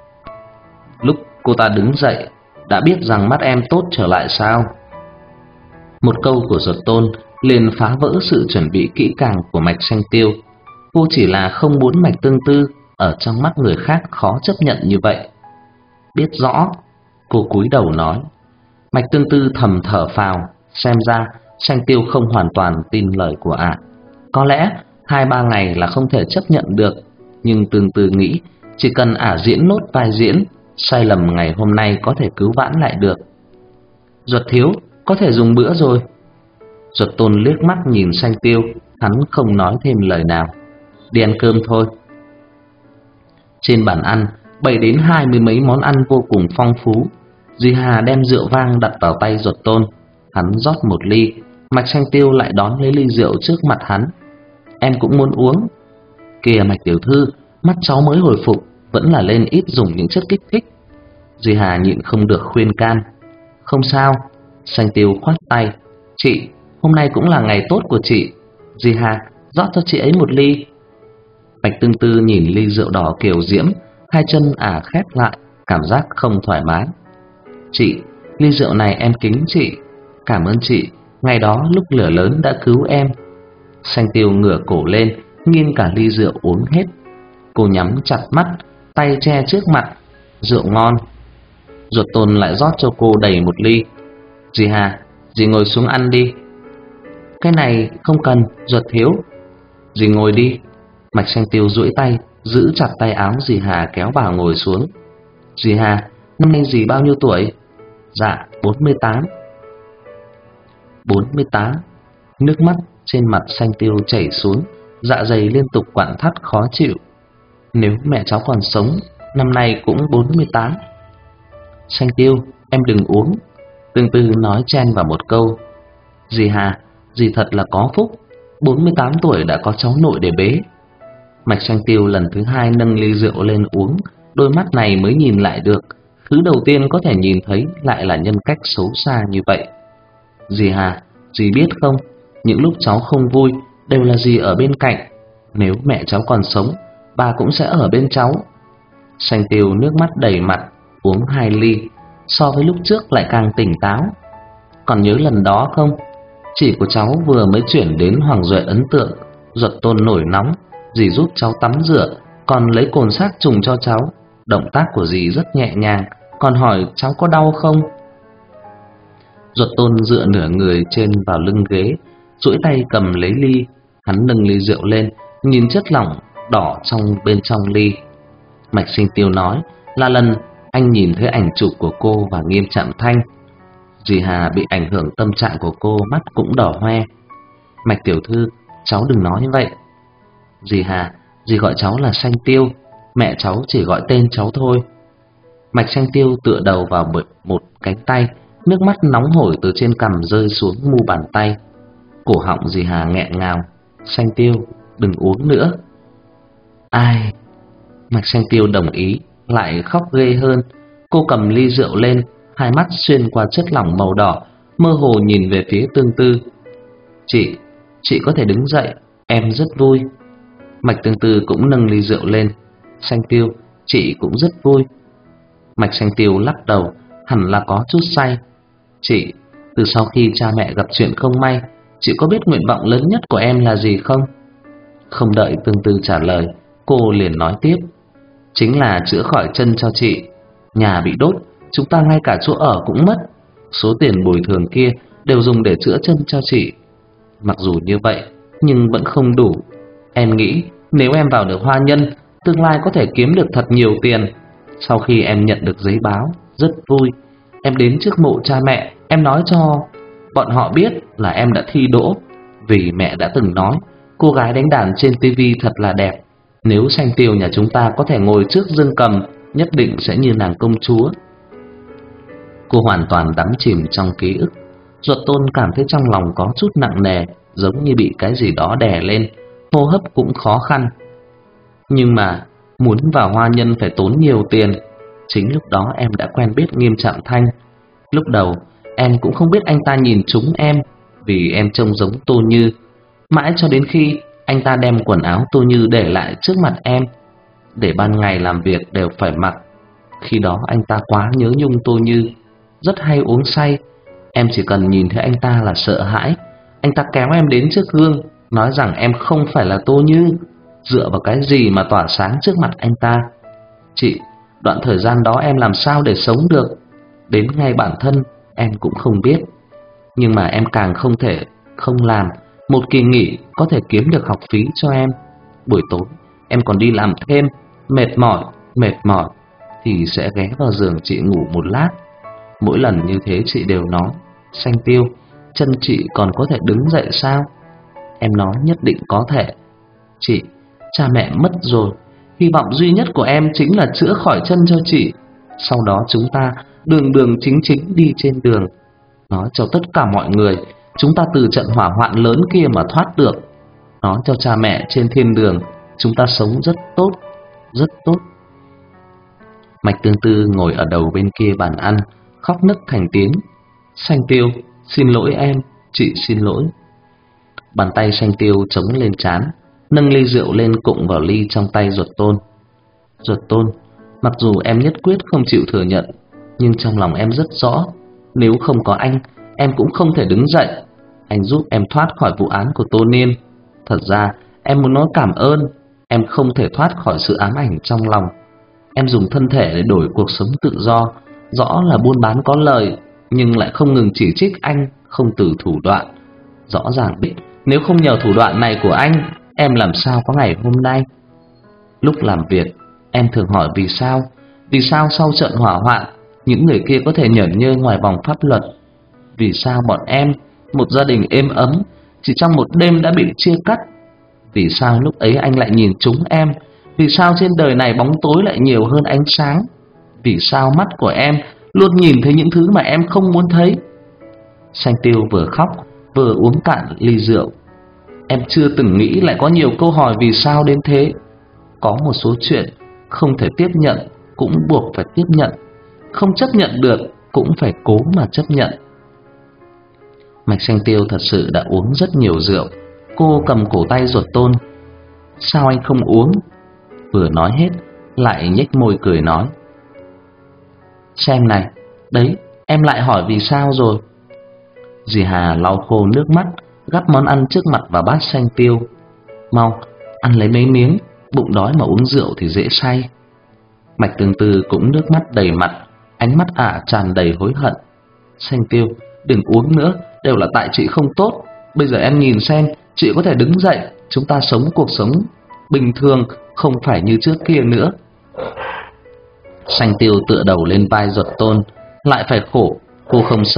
Lúc cô ta đứng dậy, đã biết rằng mắt em tốt trở lại sao? Một câu của Duật Tôn liền phá vỡ sự chuẩn bị kỹ càng của Mạch Sanh Tiêu. Cô chỉ là không muốn Mạch Tương Tư ở trong mắt người khác khó chấp nhận như vậy. Biết rõ. Cô cúi đầu nói. Mạch Tương Tư thầm thở phào. Xem ra Sanh Tiêu không hoàn toàn tin lời của ả. Có lẽ hai ba ngày là không thể chấp nhận được, nhưng Tương Tư nghĩ chỉ cần ả diễn nốt vai diễn, sai lầm ngày hôm nay có thể cứu vãn lại được. Duật thiếu, có thể dùng bữa rồi. Duật Tôn liếc mắt nhìn Sanh Tiêu, hắn không nói thêm lời nào. Đi ăn cơm thôi. Trên bàn ăn bày đến hai mươi mấy món ăn vô cùng phong phú. Dì Hà đem rượu vang đặt vào tay Duật Tôn. Hắn rót một ly. Mạch Sanh Tiêu lại đón lấy ly rượu trước mặt hắn. Em cũng muốn uống. Kìa Mạch tiểu thư, mắt cháu mới hồi phục, vẫn là lên ít dùng những chất kích thích. Dì Hà nhịn không được khuyên can. Không sao. Sanh Tiêu khoát tay. Chị, hôm nay cũng là ngày tốt của chị. Dì Hà, rót cho chị ấy một ly. Bạch Tương Tư nhìn ly rượu đỏ kiều diễm, hai chân ả khép lại, cảm giác không thoải mái. Chị, ly rượu này em kính chị. Cảm ơn chị, ngày đó lúc lửa lớn đã cứu em. Sanh Tiêu ngửa cổ lên, nghiêng cả ly rượu uống hết. Cô nhắm chặt mắt, tay che trước mặt. Rượu ngon. Duật Tôn lại rót cho cô đầy một ly. Dì Hà, dì ngồi xuống ăn đi. Cái này không cần, Duật thiếu. Dì ngồi đi. Mạch Sanh Tiêu duỗi tay, giữ chặt tay áo dì Hà kéo bà ngồi xuống. Dì Hà, năm nay dì bao nhiêu tuổi? Dạ, bốn mươi tám. bốn mươi tám. Nước mắt trên mặt Sanh Tiêu chảy xuống, dạ dày liên tục quặn thắt khó chịu. Nếu mẹ cháu còn sống, năm nay cũng bốn mươi tám. Sanh Tiêu, em đừng uống. Tương Tư nói chen vào một câu. Dì Hà, dì thật là có phúc, bốn mươi tám tuổi đã có cháu nội để bế. Mạch Sanh Tiêu lần thứ hai nâng ly rượu lên uống, đôi mắt này mới nhìn lại được. Thứ đầu tiên có thể nhìn thấy lại là nhân cách xấu xa như vậy. Dì Hà, dì biết không, những lúc cháu không vui đều là dì ở bên cạnh. Nếu mẹ cháu còn sống, bà cũng sẽ ở bên cháu. Sanh Tiêu nước mắt đầy mặt, uống hai ly, so với lúc trước lại càng tỉnh táo. Còn nhớ lần đó không? Chị của cháu vừa mới chuyển đến Hoàng Duệ ấn tượng, Duật Tôn nổi nóng, dì giúp cháu tắm rửa, còn lấy cồn sát trùng cho cháu. Động tác của dì rất nhẹ nhàng, còn hỏi cháu có đau không? Duật Tôn dựa nửa người trên vào lưng ghế, duỗi tay cầm lấy ly. Hắn nâng ly rượu lên, nhìn chất lỏng đỏ trong bên trong ly. Mạch Sinh Tiêu nói là lần anh nhìn thấy ảnh chụp của cô và Nghiêm Trạm Thanh. Dì Hà bị ảnh hưởng tâm trạng của cô, mắt cũng đỏ hoe. Mạch tiểu thư, cháu đừng nói như vậy. Dì Hà, dì gọi cháu là Xanh Tiêu, mẹ cháu chỉ gọi tên cháu thôi. Mạch Xanh Tiêu tựa đầu vào một cánh tay, nước mắt nóng hổi từ trên cằm rơi xuống mu bàn tay. Cổ họng dì Hà nghẹn ngào. Xanh Tiêu, đừng uống nữa. Ai? Mạch Xanh Tiêu đồng ý, lại khóc ghê hơn. Cô cầm ly rượu lên, hai mắt xuyên qua chất lỏng màu đỏ, mơ hồ nhìn về phía Tương Tư. Chị, chị có thể đứng dậy, em rất vui. Mạch Tương Tư cũng nâng ly rượu lên. Xanh Tiêu, chị cũng rất vui. Mạch Xanh Tiêu lắc đầu, hẳn là có chút say. Chị, từ sau khi cha mẹ gặp chuyện không may, chị có biết nguyện vọng lớn nhất của em là gì không? Không đợi Tương Tư trả lời, cô liền nói tiếp. Chính là chữa khỏi chân cho chị. Nhà bị đốt, chúng ta ngay cả chỗ ở cũng mất. Số tiền bồi thường kia đều dùng để chữa chân cho chị. Mặc dù như vậy, nhưng vẫn không đủ. Em nghĩ nếu em vào được Hoa Nhân, tương lai có thể kiếm được thật nhiều tiền. Sau khi em nhận được giấy báo, rất vui. Em đến trước mộ cha mẹ, em nói cho bọn họ biết là em đã thi đỗ. Vì mẹ đã từng nói, cô gái đánh đàn trên tivi thật là đẹp. Nếu Xanh Tiêu nhà chúng ta có thể ngồi trước dương cầm, nhất định sẽ như nàng công chúa. Cô hoàn toàn đắm chìm trong ký ức. Ruột Tôn cảm thấy trong lòng có chút nặng nề, giống như bị cái gì đó đè lên, hô hấp cũng khó khăn. Nhưng mà muốn vào Hoa Nhân phải tốn nhiều tiền. Chính lúc đó em đã quen biết Nghiêm Trạm Thanh. Lúc đầu em cũng không biết anh ta nhìn trúng em, vì em trông giống Tô Như. Mãi cho đến khi anh ta đem quần áo Tô Như để lại trước mặt em, để ban ngày làm việc đều phải mặc. Khi đó anh ta quá nhớ nhung Tô Như, rất hay uống say. Em chỉ cần nhìn thấy anh ta là sợ hãi. Anh ta kéo em đến trước gương, nói rằng em không phải là Tô Như. Dựa vào cái gì mà tỏa sáng trước mặt anh ta? Chị, đoạn thời gian đó em làm sao để sống được? Đến ngay bản thân em cũng không biết. Nhưng mà em càng không thể không làm. Một kỳ nghỉ có thể kiếm được học phí cho em. Buổi tối em còn đi làm thêm. Mệt mỏi, mệt mỏi thì sẽ ghé vào giường chị ngủ một lát. Mỗi lần như thế chị đều nói, Xanh Tiêu, chân chị còn có thể đứng dậy sao? Em nói nhất định có thể. Chị, cha mẹ mất rồi, hy vọng duy nhất của em chính là chữa khỏi chân cho chị. Sau đó chúng ta đường đường chính chính đi trên đường, nói cho tất cả mọi người chúng ta từ trận hỏa hoạn lớn kia mà thoát được. Nói cho cha mẹ trên thiên đường chúng ta sống rất tốt, rất tốt. Mạch Tương Tư ngồi ở đầu bên kia bàn ăn, khóc nức thành tiếng. Xanh Tiêu, xin lỗi em, chị xin lỗi. Bàn tay Xanh Tiêu chống lên trán, nâng ly rượu lên cụng vào ly trong tay Ruột Tôn. Ruột Tôn, mặc dù em nhất quyết không chịu thừa nhận, nhưng trong lòng em rất rõ, nếu không có anh, em cũng không thể đứng dậy. Anh giúp em thoát khỏi vụ án của Tô Niên. Thật ra em muốn nói cảm ơn. Em không thể thoát khỏi sự ám ảnh trong lòng. Em dùng thân thể để đổi cuộc sống tự do, rõ là buôn bán có lời, nhưng lại không ngừng chỉ trích anh không từ thủ đoạn. Rõ ràng biết nếu không nhờ thủ đoạn này của anh, em làm sao có ngày hôm nay. Lúc làm việc, em thường hỏi vì sao, vì sao sau trận hỏa hoạn, những người kia có thể nhởn nhơ ngoài vòng pháp luật. Vì sao bọn em, một gia đình êm ấm, chỉ trong một đêm đã bị chia cắt. Vì sao lúc ấy anh lại nhìn trúng em. Vì sao trên đời này bóng tối lại nhiều hơn ánh sáng. Vì sao mắt của em luôn nhìn thấy những thứ mà em không muốn thấy. Xanh Tiêu vừa khóc vừa uống cạn ly rượu. Em chưa từng nghĩ lại có nhiều câu hỏi vì sao đến thế. Có một số chuyện không thể tiếp nhận cũng buộc phải tiếp nhận, không chấp nhận được cũng phải cố mà chấp nhận. Mạch Xanh Tiêu thật sự đã uống rất nhiều rượu. Cô cầm cổ tay Ruột Tôn. Sao anh không uống? Vừa nói hết lại nhếch môi cười nói, xem này, đấy, em lại hỏi vì sao rồi. Dì Hà lau khô nước mắt, gắp món ăn trước mặt vào bát Xanh Tiêu. Mau, ăn lấy mấy miếng, bụng đói mà uống rượu thì dễ say. Mạch Tương Tư cũng nước mắt đầy mặt, ánh mắt ả tràn đầy hối hận. Xanh Tiêu, đừng uống nữa, đều là tại chị không tốt. Bây giờ em nhìn xem, chị có thể đứng dậy, chúng ta sống cuộc sống bình thường, không phải như trước kia nữa. Xanh Tiêu tựa đầu lên vai Ruột Tôn, lại phải khổ, cô không sợ,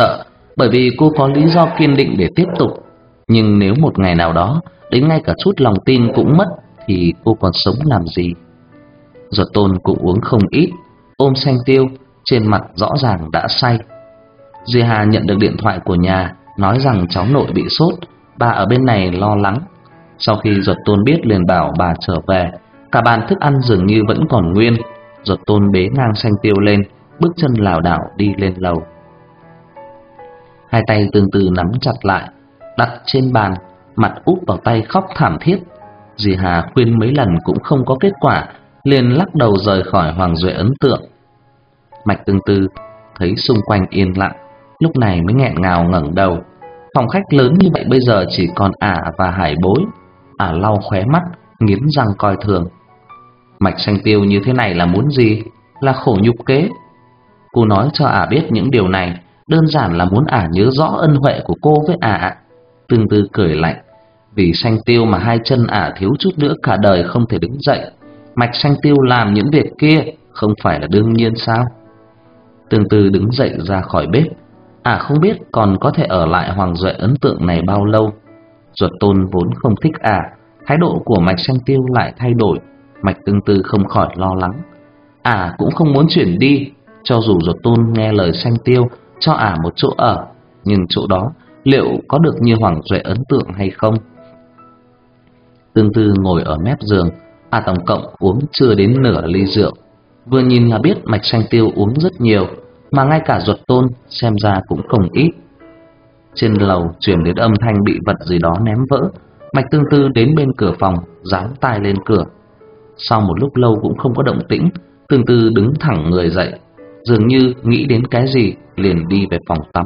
bởi vì cô có lý do kiên định để tiếp tục. Nhưng nếu một ngày nào đó đến ngay cả chút lòng tin cũng mất thì cô còn sống làm gì? Duật Tôn cũng uống không ít, ôm Xanh Tiêu, trên mặt rõ ràng đã say. Di Hà nhận được điện thoại của nhà, nói rằng cháu nội bị sốt, bà ở bên này lo lắng. Sau khi Duật Tôn biết liền bảo bà trở về. Cả bàn thức ăn dường như vẫn còn nguyên. Duật Tôn bế ngang Xanh Tiêu lên, bước chân lảo đảo đi lên lầu. Hai tay từ từ nắm chặt lại, đặt trên bàn, mặt úp vào tay khóc thảm thiết. Dì Hà khuyên mấy lần cũng không có kết quả, liền lắc đầu rời khỏi Hoàng Duệ Ấn Tượng. Mạch Tương Tư thấy xung quanh yên lặng, lúc này mới nghẹn ngào ngẩng đầu. Phòng khách lớn như vậy bây giờ chỉ còn ả và Hải Bối. Ả lau khóe mắt, nghiến răng coi thường. Mạch Xanh Tiêu như thế này là muốn gì? Là khổ nhục kế. Cô nói cho ả biết những điều này đơn giản là muốn ả nhớ rõ ân huệ của cô với ả. Tương Tư cười lạnh. Vì Xanh Tiêu mà hai chân ả thiếu chút nữa cả đời không thể đứng dậy. Mạch Xanh Tiêu làm những việc kia không phải là đương nhiên sao? Tương Tư đứng dậy ra khỏi bếp. Ả không biết còn có thể ở lại Hoàng Duệ Ấn Tượng này bao lâu. Duật Tôn vốn không thích ả, thái độ của Mạch Xanh Tiêu lại thay đổi. Mạch Tương Tư không khỏi lo lắng. Ả cũng không muốn chuyển đi, cho dù Duật Tôn nghe lời Xanh Tiêu cho ả một chỗ ở, nhưng chỗ đó liệu có được như Hoàng Duệ Ấn Tượng hay không? Tương Tư ngồi ở mép giường. Ả tổng cộng uống chưa đến nửa ly rượu. Vừa nhìn là biết Mạch Xanh Tiêu uống rất nhiều, mà ngay cả Duật Tôn xem ra cũng không ít. Trên lầu truyền đến âm thanh bị vật gì đó ném vỡ. Mạch Tương Tư đến bên cửa phòng, dán tai lên cửa. Sau một lúc lâu cũng không có động tĩnh, Tương Tư đứng thẳng người dậy, dường như nghĩ đến cái gì liền đi về phòng tắm.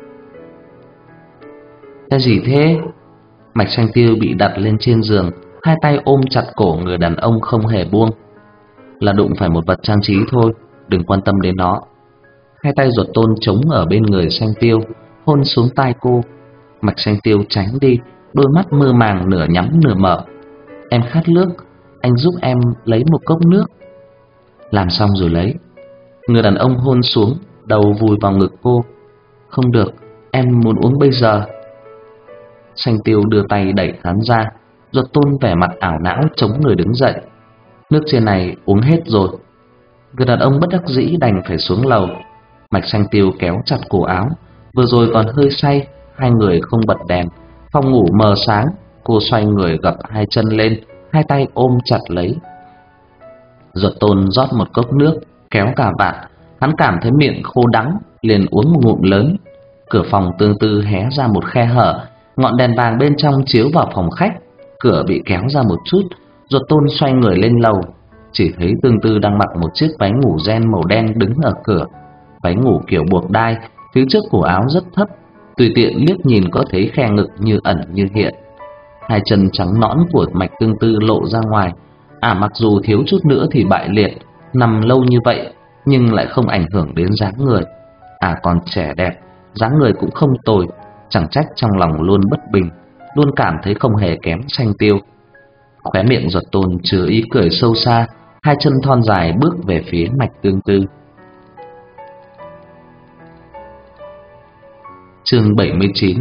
Cái gì thế? Mạch Xanh Tiêu bị đặt lên trên giường, hai tay ôm chặt cổ người đàn ông không hề buông. Là đụng phải một vật trang trí thôi, đừng quan tâm đến nó. Hai tay Duật Tôn chống ở bên người Xanh Tiêu, hôn xuống tai cô. Mạch Xanh Tiêu tránh đi, đôi mắt mơ màng nửa nhắm nửa mở. Em khát nước, anh giúp em lấy một cốc nước. Làm xong rồi lấy. Người đàn ông hôn xuống, đầu vùi vào ngực cô. Không được, em muốn uống bây giờ. Xanh Tiêu đưa tay đẩy hắn ra. Duật Tôn vẻ mặt ảo não chống người đứng dậy. Nước trên này uống hết rồi. Người đàn ông bất đắc dĩ đành phải xuống lầu. Mạch Xanh Tiêu kéo chặt cổ áo. Vừa rồi còn hơi say, hai người không bật đèn, phòng ngủ mờ sáng. Cô xoay người gập hai chân lên, hai tay ôm chặt lấy. Duật Tôn rót một cốc nước, kéo cả vạt. Hắn cảm thấy miệng khô đắng, liền uống một ngụm lớn. Cửa phòng Tương Tư hé ra một khe hở, ngọn đèn vàng bên trong chiếu vào phòng khách. Cửa bị kéo ra một chút. Duật Tôn xoay người lên lầu, chỉ thấy Tương Tư đang mặc một chiếc váy ngủ ren màu đen đứng ở cửa. Váy ngủ kiểu buộc đai, phía trước cổ áo rất thấp, tùy tiện liếc nhìn có thấy khe ngực như ẩn như hiện. Hai chân trắng nõn của Mạch Tương Tư lộ ra ngoài. À mặc dù thiếu chút nữa thì bại liệt, nằm lâu như vậy nhưng lại không ảnh hưởng đến dáng người. À còn trẻ đẹp, dáng người cũng không tồi, chẳng trách trong lòng luôn bất bình, luôn cảm thấy không hề kém Xanh Tiêu. Khóe miệng Duật Tôn chứa ý cười sâu xa, hai chân thon dài bước về phía Mạch Tương Tư. Chương bảy mươi chín.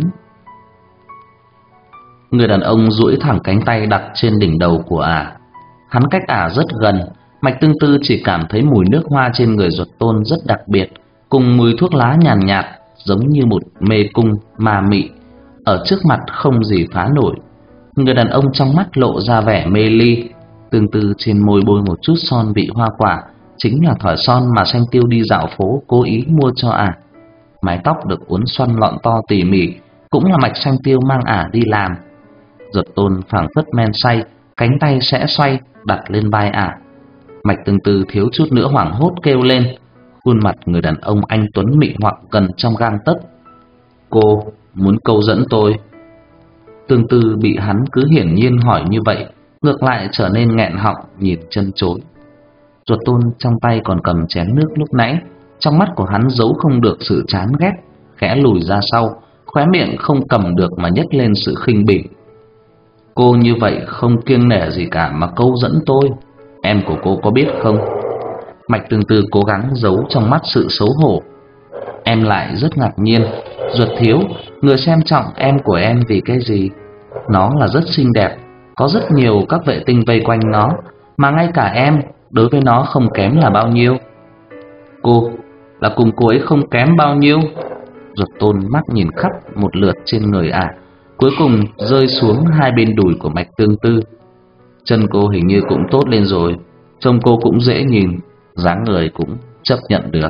Người đàn ông duỗi thẳng cánh tay đặt trên đỉnh đầu của ả. Hắn cách ả rất gần. Mạch Tương Tư chỉ cảm thấy mùi nước hoa trên người Duật Tôn rất đặc biệt, cùng mùi thuốc lá nhàn nhạt, giống như một mê cung ma mị. Ở trước mặt không gì phá nổi. Người đàn ông trong mắt lộ ra vẻ mê ly. Tương Tư trên môi bôi một chút son vị hoa quả, chính là thỏi son mà Xanh Tiêu đi dạo phố cố ý mua cho ả. Mái tóc được uốn xoăn lọn to tỉ mỉ, cũng là Mạch Xanh Tiêu mang ả đi làm. Duật Tôn phảng phất men say, cánh tay sẽ xoay đặt lên vai ả. Mạch Tương Tư thiếu chút nữa hoảng hốt kêu lên. Khuôn mặt người đàn ông anh tuấn mị hoặc gần trong gang tấc. Cô muốn câu dẫn tôi? Tương Tư bị hắn cứ hiển nhiên hỏi như vậy, ngược lại trở nên nghẹn họng nhìn chân chối. Duật Tôn trong tay còn cầm chén nước lúc nãy, trong mắt của hắn giấu không được sự chán ghét, khẽ lùi ra sau, khóe miệng không cầm được mà nhếch lên sự khinh bỉ. Cô như vậy không kiêng nể gì cả mà câu dẫn tôi, em của cô có biết không? Mạch Tương Tư cố gắng giấu trong mắt sự xấu hổ. Em lại rất ngạc nhiên, Duật thiếu, người xem trọng em của em vì cái gì? Nó là rất xinh đẹp, có rất nhiều các vệ tinh vây quanh nó, mà ngay cả em đối với nó không kém là bao nhiêu. Cô là cùng cô ấy không kém bao nhiêu. Duật Tôn mắt nhìn khắp một lượt trên người ả, cuối cùng rơi xuống hai bên đùi của Mạch Tương Tư. Chân cô hình như cũng tốt lên rồi, trông cô cũng dễ nhìn, dáng người cũng chấp nhận được.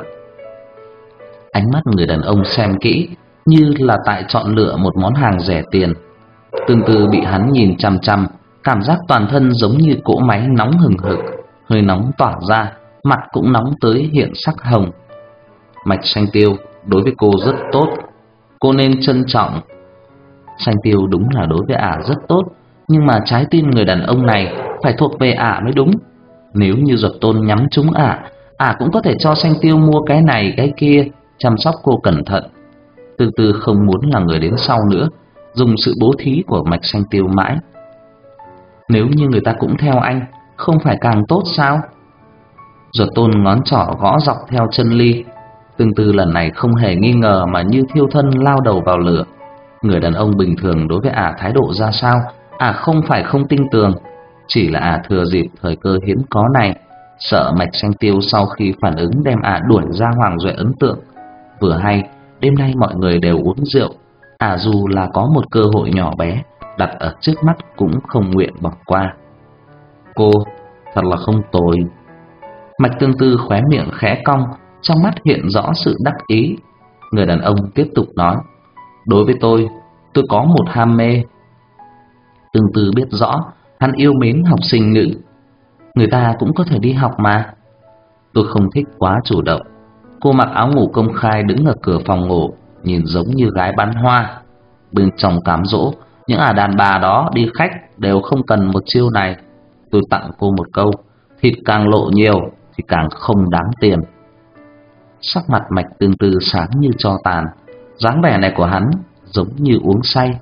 Ánh mắt người đàn ông xem kỹ, như là tại chọn lựa một món hàng rẻ tiền. Tương Tư bị hắn nhìn chằm chằm, cảm giác toàn thân giống như cỗ máy nóng hừng hực, hơi nóng tỏa ra, mặt cũng nóng tới hiện sắc hồng. Mạch Xanh Tiêu đối với cô rất tốt, cô nên trân trọng. Xanh Tiêu đúng là đối với ả rất tốt, nhưng mà trái tim người đàn ông này phải thuộc về ả mới đúng. Nếu như Duật Tôn nhắm trúng ả, ả cũng có thể cho Xanh Tiêu mua cái này cái kia, chăm sóc cô cẩn thận. Từ từ không muốn là người đến sau nữa, dùng sự bố thí của Mạch Xanh Tiêu mãi. Nếu như người ta cũng theo anh, không phải càng tốt sao? Duật Tôn ngón trỏ gõ dọc theo chân ly. Tương Tư lần này không hề nghi ngờ mà như thiêu thân lao đầu vào lửa. Người đàn ông bình thường đối với ả thái độ ra sao, ả không phải không tin tưởng, chỉ là ả thừa dịp thời cơ hiếm có này, sợ Mạch Xanh Tiêu sau khi phản ứng đem ả đuổi ra Hoàng Duệ ấn tượng. Vừa hay đêm nay mọi người đều uống rượu, ả dù là có một cơ hội nhỏ bé đặt ở trước mắt cũng không nguyện bỏ qua. Cô thật là không tồi. Mạch Tương Tư khóe miệng khẽ cong, trong mắt hiện rõ sự đắc ý. Người đàn ông tiếp tục nói, đối với tôi, tôi có một ham mê. Tương Tư biết rõ hắn yêu mến học sinh nữ. Người ta cũng có thể đi học mà. Tôi không thích quá chủ động. Cô mặc áo ngủ công khai đứng ở cửa phòng ngủ, nhìn giống như gái bán hoa. Bên trong cám dỗ, những ả đàn bà đó đi khách đều không cần một chiêu này. Tôi tặng cô một câu, thịt càng lộ nhiều thì càng không đáng tiền. Sắc mặt Mạch Tương Tư sáng như tro tàn, dáng vẻ này của hắn giống như uống say.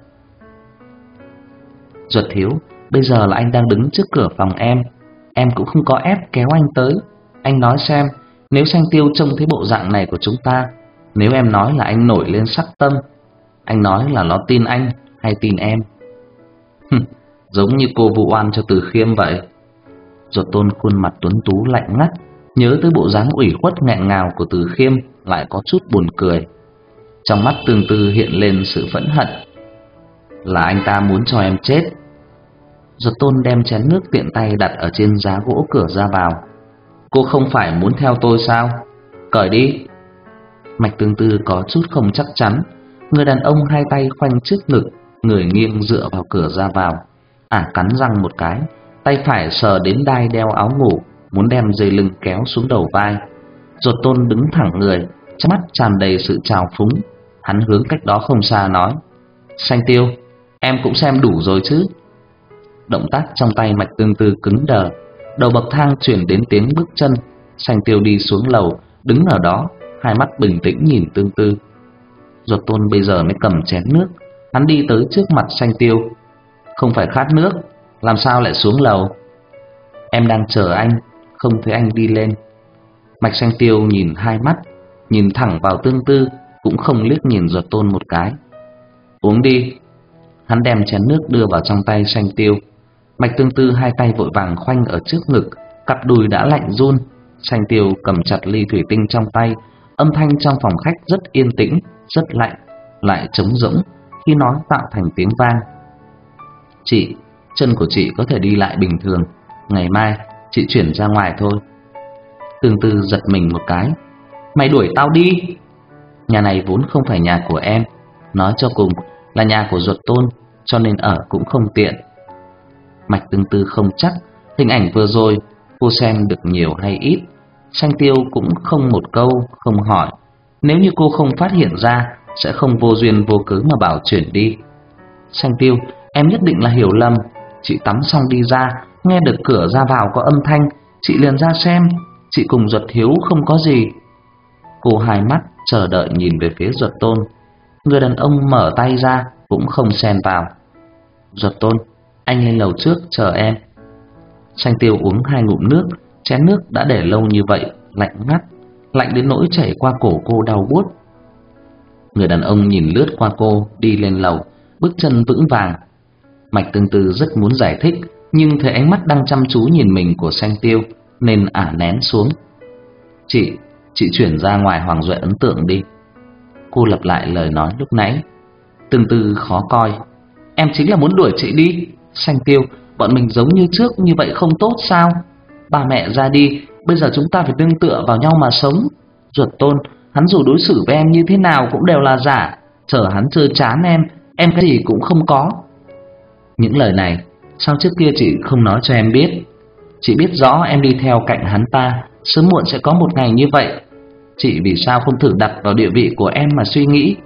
Duật thiếu, bây giờ là anh đang đứng trước cửa phòng em, em cũng không có ép kéo anh tới. Anh nói xem, nếu Xanh Tiêu trông thấy bộ dạng này của chúng ta, nếu em nói là anh nổi lên sắc tâm, anh nói là nó tin anh hay tin em? Giống như cô vụ oan cho Từ Khiêm vậy. Duật Tôn khuôn mặt tuấn tú lạnh ngắt, nhớ tới bộ dáng ủy khuất nghẹn ngào của Từ Khiêm lại có chút buồn cười. Trong mắt Tương Tư hiện lên sự phẫn hận. Là anh ta muốn cho em chết. Duật Tôn đem chén nước tiện tay đặt ở trên giá gỗ cửa ra vào. Cô không phải muốn theo tôi sao? Cởi đi. Mạch Tương Tư có chút không chắc chắn. Người đàn ông hai tay khoanh trước ngực, người nghiêng dựa vào cửa ra vào. Ả cắn răng một cái, tay phải sờ đến đai đeo áo ngủ, muốn đem dây lưng kéo xuống đầu vai. Duật Tôn đứng thẳng người, trong mắt tràn đầy sự trào phúng. Hắn hướng cách đó không xa nói, Xanh Tiêu, em cũng xem đủ rồi chứ. Động tác trong tay Mạch Tương Tư cứng đờ. Đầu bậc thang chuyển đến tiếng bước chân. Xanh Tiêu đi xuống lầu, đứng ở đó, hai mắt bình tĩnh nhìn Tương Tư. Duật Tôn bây giờ mới cầm chén nước. Hắn đi tới trước mặt Xanh Tiêu. Không phải khát nước, làm sao lại xuống lầu? Em đang chờ anh, không thấy anh đi lên. Mạch Xanh Tiêu nhìn hai mắt, nhìn thẳng vào Tương Tư, cũng không liếc nhìn Duật Tôn một cái. Uống đi. Hắn đem chén nước đưa vào trong tay Xanh Tiêu. Mạch Tương Tư hai tay vội vàng khoanh ở trước ngực, cặp đùi đã lạnh run. Xanh Tiêu cầm chặt ly thủy tinh trong tay. Âm thanh trong phòng khách rất yên tĩnh, rất lạnh, lại trống rỗng, khi nói tạo thành tiếng vang. Chị, chân của chị có thể đi lại bình thường, ngày mai chị chuyển ra ngoài thôi. Tương Tư giật mình một cái. Mày đuổi tao đi? Nhà này vốn không phải nhà của em, nói cho cùng là nhà của Duật Tôn, cho nên ở cũng không tiện. Mạch Tương Tư không chắc hình ảnh vừa rồi cô xem được nhiều hay ít. Xanh Tiêu cũng không một câu không hỏi. Nếu như cô không phát hiện ra, sẽ không vô duyên vô cớ mà bảo chuyển đi. Xanh Tiêu, em nhất định là hiểu lầm. Chị tắm xong đi ra, nghe được cửa ra vào có âm thanh, chị liền ra xem. Chị cùng Duật Hiếu không có gì. Cô hai mắt chờ đợi nhìn về phía Duật Tôn. Người đàn ông mở tay ra, cũng không xen vào. Duật Tôn, anh lên lầu trước chờ em. Xanh Tiêu uống hai ngụm nước. Chén nước đã để lâu như vậy, lạnh ngắt, lạnh đến nỗi chảy qua cổ cô đau buốt. Người đàn ông nhìn lướt qua cô, đi lên lầu, bước chân vững vàng. Mạch Tương Tư rất muốn giải thích, nhưng thấy ánh mắt đang chăm chú nhìn mình của Sanh Tiêu nên ả nén xuống. Chị, chị chuyển ra ngoài Hoàng Duệ Ấn Tượng đi. Cô lặp lại lời nói lúc nãy. Tương Tư khó coi. Em chính là muốn đuổi chị đi. Sanh Tiêu, bọn mình giống như trước như vậy không tốt sao? Ba mẹ ra đi, bây giờ chúng ta phải nương tựa vào nhau mà sống. Ruột Tôn, hắn dù đối xử với em như thế nào cũng đều là giả. Chờ hắn chơi chán em, em cái gì cũng không có. Những lời này sao trước kia chị không nói cho em biết? Chị biết rõ em đi theo cạnh hắn ta, sớm muộn sẽ có một ngày như vậy. Chị vì sao không thử đặt vào địa vị của em mà suy nghĩ?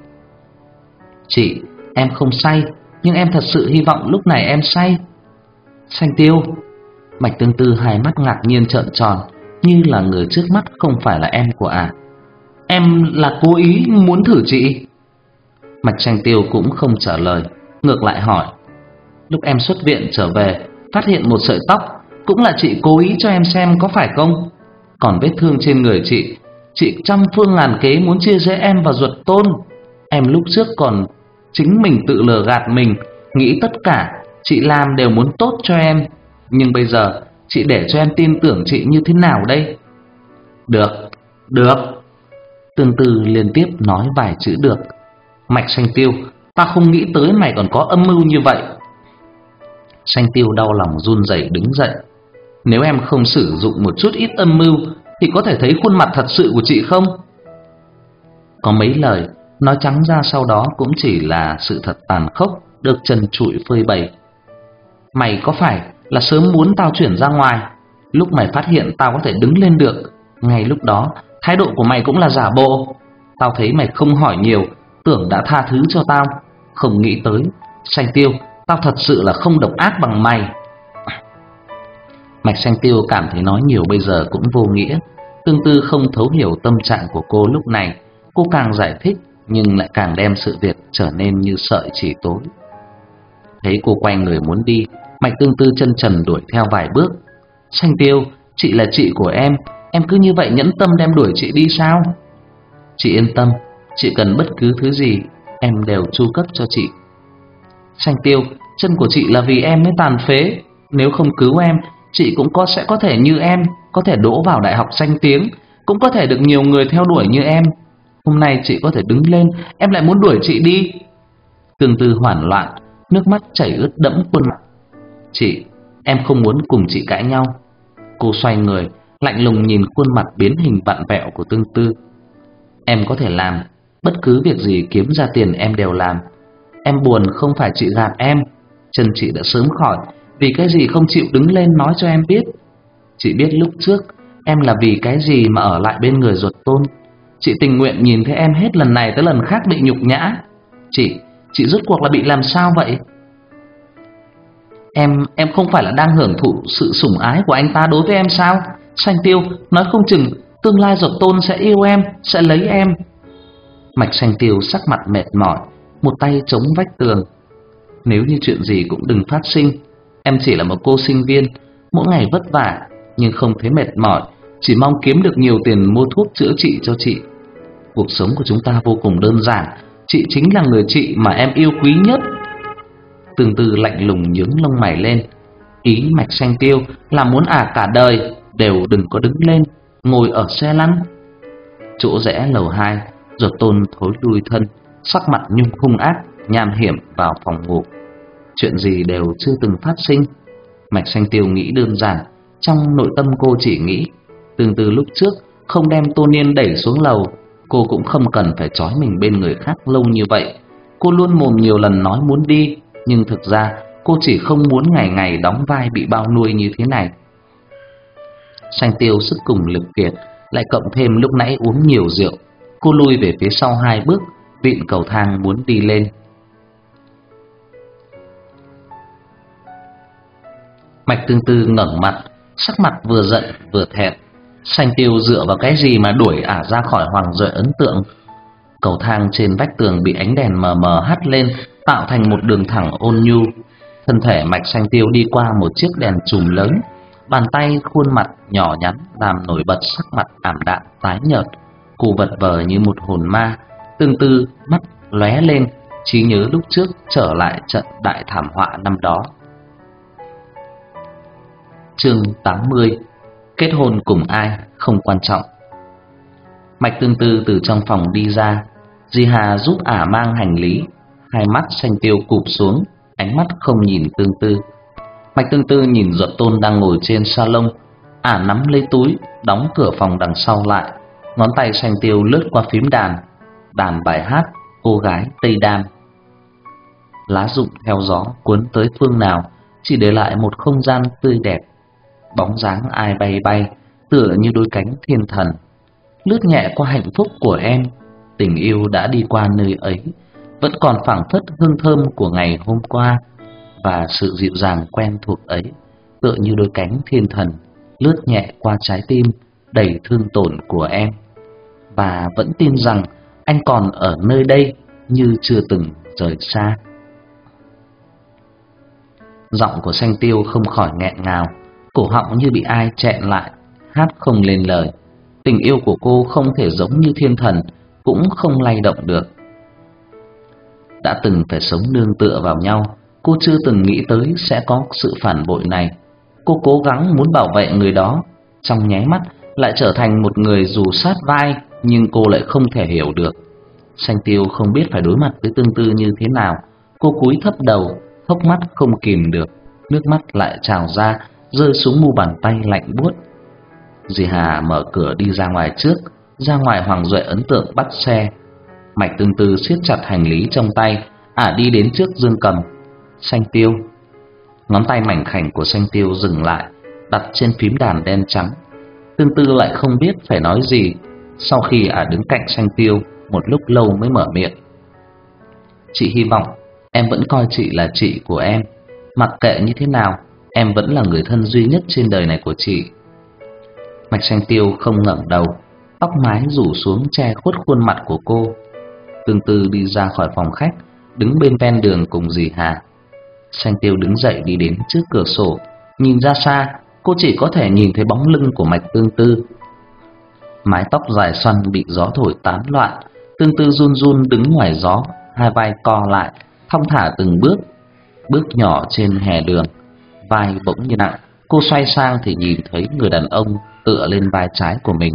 Chị, em không say, nhưng em thật sự hy vọng lúc này em say. Sanh Tiêu. Mạch Tương Tư hai mắt ngạc nhiên trợn tròn, như là người trước mắt không phải là em của ả. À. Em là cố ý muốn thử chị. Mạch Sanh Tiêu cũng không trả lời, ngược lại hỏi. Lúc em xuất viện trở về, phát hiện một sợi tóc, cũng là chị cố ý cho em xem có phải không? Còn vết thương trên người chị, chị trăm phương ngàn kế muốn chia rẽ em và Ruột Tôn. Em lúc trước còn chính mình tự lừa gạt mình, nghĩ tất cả chị làm đều muốn tốt cho em. Nhưng bây giờ chị để cho em tin tưởng chị như thế nào đây? Được, được. Tương Tư liên tiếp nói vài chữ được. Mạch Sanh Tiêu, ta không nghĩ tới mày còn có âm mưu như vậy. Sanh Tiêu đau lòng run rẩy đứng dậy. Nếu em không sử dụng một chút ít âm mưu thì có thể thấy khuôn mặt thật sự của chị không? Có mấy lời nói trắng ra sau đó cũng chỉ là sự thật tàn khốc được trần trụi phơi bày. Mày có phải là sớm muốn tao chuyển ra ngoài? Lúc mày phát hiện tao có thể đứng lên được, ngay lúc đó thái độ của mày cũng là giả bộ. Tao thấy mày không hỏi nhiều, tưởng đã tha thứ cho tao. Không nghĩ tới, Sanh Tiêu, tao thật sự là không độc ác bằng mày. Mạch Sanh Tiêu cảm thấy nói nhiều bây giờ cũng vô nghĩa. Tương Tư không thấu hiểu tâm trạng của cô lúc này. Cô càng giải thích nhưng lại càng đem sự việc trở nên như sợi chỉ tối. Thấy cô quay người muốn đi, Mạch Tương Tư chân trần đuổi theo vài bước. Sanh Tiêu, chị là chị của em, em cứ như vậy nhẫn tâm đem đuổi chị đi sao? Chị yên tâm, chị cần bất cứ thứ gì em đều chu cấp cho chị. Sanh Tiêu, chân của chị là vì em mới tàn phế. Nếu không cứu em, chị cũng có sẽ có thể như em, có thể đỗ vào đại học danh tiếng, cũng có thể được nhiều người theo đuổi như em. Hôm nay chị có thể đứng lên, em lại muốn đuổi chị đi. Tương Tư hoảng loạn, nước mắt chảy ướt đẫm khuôn mặt. Chị, em không muốn cùng chị cãi nhau. Cô xoay người, lạnh lùng nhìn khuôn mặt biến hình vặn vẹo của Tương Tư. Em có thể làm bất cứ việc gì kiếm ra tiền em đều làm. Em buồn không phải chị gạt em, chân chị đã sớm khỏi, vì cái gì không chịu đứng lên nói cho em biết. Chị biết lúc trước em là vì cái gì mà ở lại bên người Ruột Tôn. Chị tình nguyện nhìn thấy em hết lần này tới lần khác bị nhục nhã. Chị, chị rốt cuộc là bị làm sao vậy? Em, em không phải là đang hưởng thụ sự sủng ái của anh ta đối với em sao? Sanh Tiêu, nói không chừng tương lai Ruột Tôn sẽ yêu em, sẽ lấy em. Mạch Sanh Tiêu sắc mặt mệt mỏi, một tay chống vách tường. Nếu như chuyện gì cũng đừng phát sinh. Em chỉ là một cô sinh viên, mỗi ngày vất vả nhưng không thấy mệt mỏi, chỉ mong kiếm được nhiều tiền mua thuốc chữa trị cho chị. Cuộc sống của chúng ta vô cùng đơn giản, chị chính là người chị mà em yêu quý nhất. Tương Tư lạnh lùng nhướng lông mày lên. Ý Mạch Sanh Tiêu là muốn ả cả đời đều đừng có đứng lên, ngồi ở xe lăn. Chỗ rẽ lầu hai, Ruột Tôn thối lui thân, sắc mặt nhung hung ác, nham hiểm vào phòng ngủ. Chuyện gì đều chưa từng phát sinh. Mạch Sanh Tiêu nghĩ đơn giản, trong nội tâm cô chỉ nghĩ Tương Tư lúc trước không đem Tô Niên đẩy xuống lầu, cô cũng không cần phải trói mình bên người khác lâu như vậy. Cô luôn mồm nhiều lần nói muốn đi, nhưng thực ra cô chỉ không muốn ngày ngày đóng vai bị bao nuôi như thế này. Sanh Tiêu sức cùng lực kiệt, lại cộng thêm lúc nãy uống nhiều rượu, cô lui về phía sau hai bước, vịn cầu thang muốn đi lên. Mạch Tương Tư ngẩng mặt, sắc mặt vừa giận vừa thẹn. Sanh Tiêu dựa vào cái gì mà đuổi ả ra khỏi Hoàng Duệ Ấn Tượng? Cầu thang trên vách tường bị ánh đèn mờ mờ hắt lên, tạo thành một đường thẳng ôn nhu. Thân thể Mạch Sanh Tiêu đi qua một chiếc đèn chùm lớn, bàn tay khuôn mặt nhỏ nhắn làm nổi bật sắc mặt ảm đạm tái nhợt. Cô vật vờ như một hồn ma, Tương Tư mắt lóe lên, trí nhớ lúc trước trở lại trận đại thảm họa năm đó. Chương tám mươi. Kết hôn cùng ai không quan trọng. Mạch Tương Tư từ trong phòng đi ra, dì Hà giúp ả mang hành lý, hai mắt xanh tiêu cụp xuống, ánh mắt không nhìn Tương Tư. Mạch Tương Tư nhìn Duật Tôn đang ngồi trên salon, ả nắm lấy túi, đóng cửa phòng đằng sau lại, ngón tay xanh tiêu lướt qua phím đàn, đàn bài hát Cô gái Tây Đan. Lá rụng theo gió cuốn tới phương nào, chỉ để lại một không gian tươi đẹp. Bóng dáng ai bay bay, tựa như đôi cánh thiên thần, lướt nhẹ qua hạnh phúc của em. Tình yêu đã đi qua nơi ấy, vẫn còn phảng phất hương thơm của ngày hôm qua, và sự dịu dàng quen thuộc ấy, tựa như đôi cánh thiên thần, lướt nhẹ qua trái tim đầy thương tổn của em. Và vẫn tin rằng anh còn ở nơi đây như chưa từng rời xa. Giọng của Xanh Tiêu không khỏi nghẹn ngào, cổ họng như bị ai chẹn lại, hát không lên lời. Tình yêu của cô không thể giống như thiên thần, cũng không lay động được. Đã từng phải sống nương tựa vào nhau, cô chưa từng nghĩ tới sẽ có sự phản bội này. Cô cố gắng muốn bảo vệ người đó, trong nháy mắt lại trở thành một người dù sát vai, nhưng cô lại không thể hiểu được. Xanh Tiêu không biết phải đối mặt với Tương Tư như thế nào. Cô cúi thấp đầu, hốc mắt không kìm được, nước mắt lại trào ra, rơi xuống mu bàn tay lạnh buốt. Dì Hà mở cửa đi ra ngoài trước, ra ngoài Hoàng Duệ ấn tượng bắt xe. Mạch Tương Tư siết chặt hành lý trong tay, ả đi đến trước Dương Cầm. Xanh Tiêu. Ngón tay mảnh khảnh của Xanh Tiêu dừng lại, đặt trên phím đàn đen trắng. Tương Tư lại không biết phải nói gì. Sau khi ả đứng cạnh Xanh Tiêu một lúc lâu mới mở miệng. Chị hy vọng em vẫn coi chị là chị của em. Mặc kệ như thế nào, em vẫn là người thân duy nhất trên đời này của chị. Mạch Xanh Tiêu không ngẩng đầu, tóc mái rủ xuống che khuất khuôn mặt của cô. Tương Tư đi ra khỏi phòng khách, đứng bên ven đường cùng dì Hà. Xanh Tiêu đứng dậy đi đến trước cửa sổ, nhìn ra xa, cô chỉ có thể nhìn thấy bóng lưng của Mạch Tương Tư. Mái tóc dài xoăn bị gió thổi tán loạn, Tương Tư run run đứng ngoài gió, hai vai co lại, thong thả từng bước, bước nhỏ trên hè đường. Vai bỗng như nặng, cô xoay sang thì nhìn thấy người đàn ông tựa lên vai trái của mình.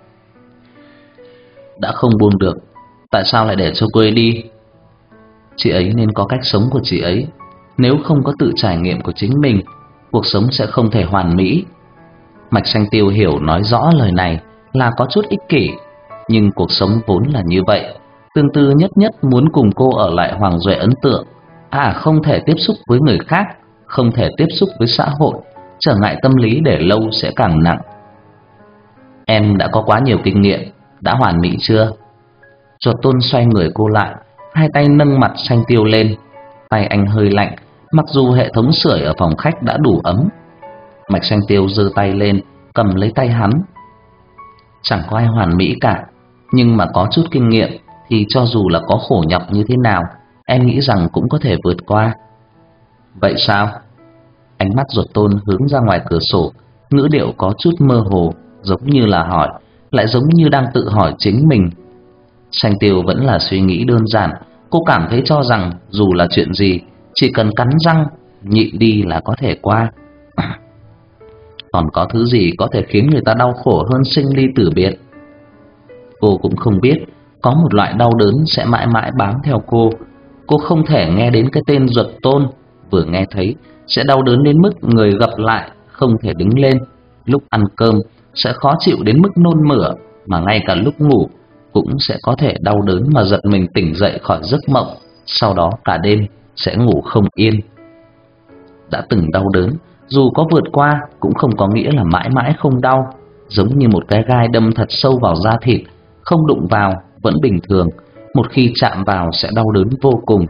Đã không buông được, tại sao lại để cho cô ấy đi? Chị ấy nên có cách sống của chị ấy. Nếu không có tự trải nghiệm của chính mình, cuộc sống sẽ không thể hoàn mỹ. Mạch Xanh Tiêu hiểu nói rõ lời này là có chút ích kỷ, nhưng cuộc sống vốn là như vậy. Tương Tư nhất nhất muốn cùng cô ở lại Hoàng Duệ ấn tượng. À, không thể tiếp xúc với người khác, không thể tiếp xúc với xã hội, trở ngại tâm lý để lâu sẽ càng nặng. Em đã có quá nhiều kinh nghiệm, đã hoàn mỹ chưa? Duật Tôn xoay người cô lại, hai tay nâng mặt Xanh Tiêu lên. Tay anh hơi lạnh, mặc dù hệ thống sưởi ở phòng khách đã đủ ấm. Mạch Xanh Tiêu giơ tay lên, cầm lấy tay hắn. Chẳng có ai hoàn mỹ cả, nhưng mà có chút kinh nghiệm thì cho dù là có khổ nhọc như thế nào, em nghĩ rằng cũng có thể vượt qua. Vậy sao? Ánh mắt Duật Tôn hướng ra ngoài cửa sổ, ngữ điệu có chút mơ hồ, giống như là hỏi, lại giống như đang tự hỏi chính mình. Xanh Tiêu vẫn là suy nghĩ đơn giản. Cô cảm thấy cho rằng dù là chuyện gì, chỉ cần cắn răng nhịn đi là có thể qua. Còn có thứ gì có thể khiến người ta đau khổ hơn sinh ly tử biệt? Cô cũng không biết. Có một loại đau đớn sẽ mãi mãi bám theo cô. Cô không thể nghe đến cái tên Duật Tôn, vừa nghe thấy sẽ đau đớn đến mức người gập lại không thể đứng lên. Lúc ăn cơm sẽ khó chịu đến mức nôn mửa, mà ngay cả lúc ngủ cũng sẽ có thể đau đớn mà giật mình tỉnh dậy khỏi giấc mộng, sau đó cả đêm sẽ ngủ không yên. Đã từng đau đớn, dù có vượt qua cũng không có nghĩa là mãi mãi không đau. Giống như một cái gai đâm thật sâu vào da thịt, không đụng vào vẫn bình thường, một khi chạm vào sẽ đau đớn vô cùng.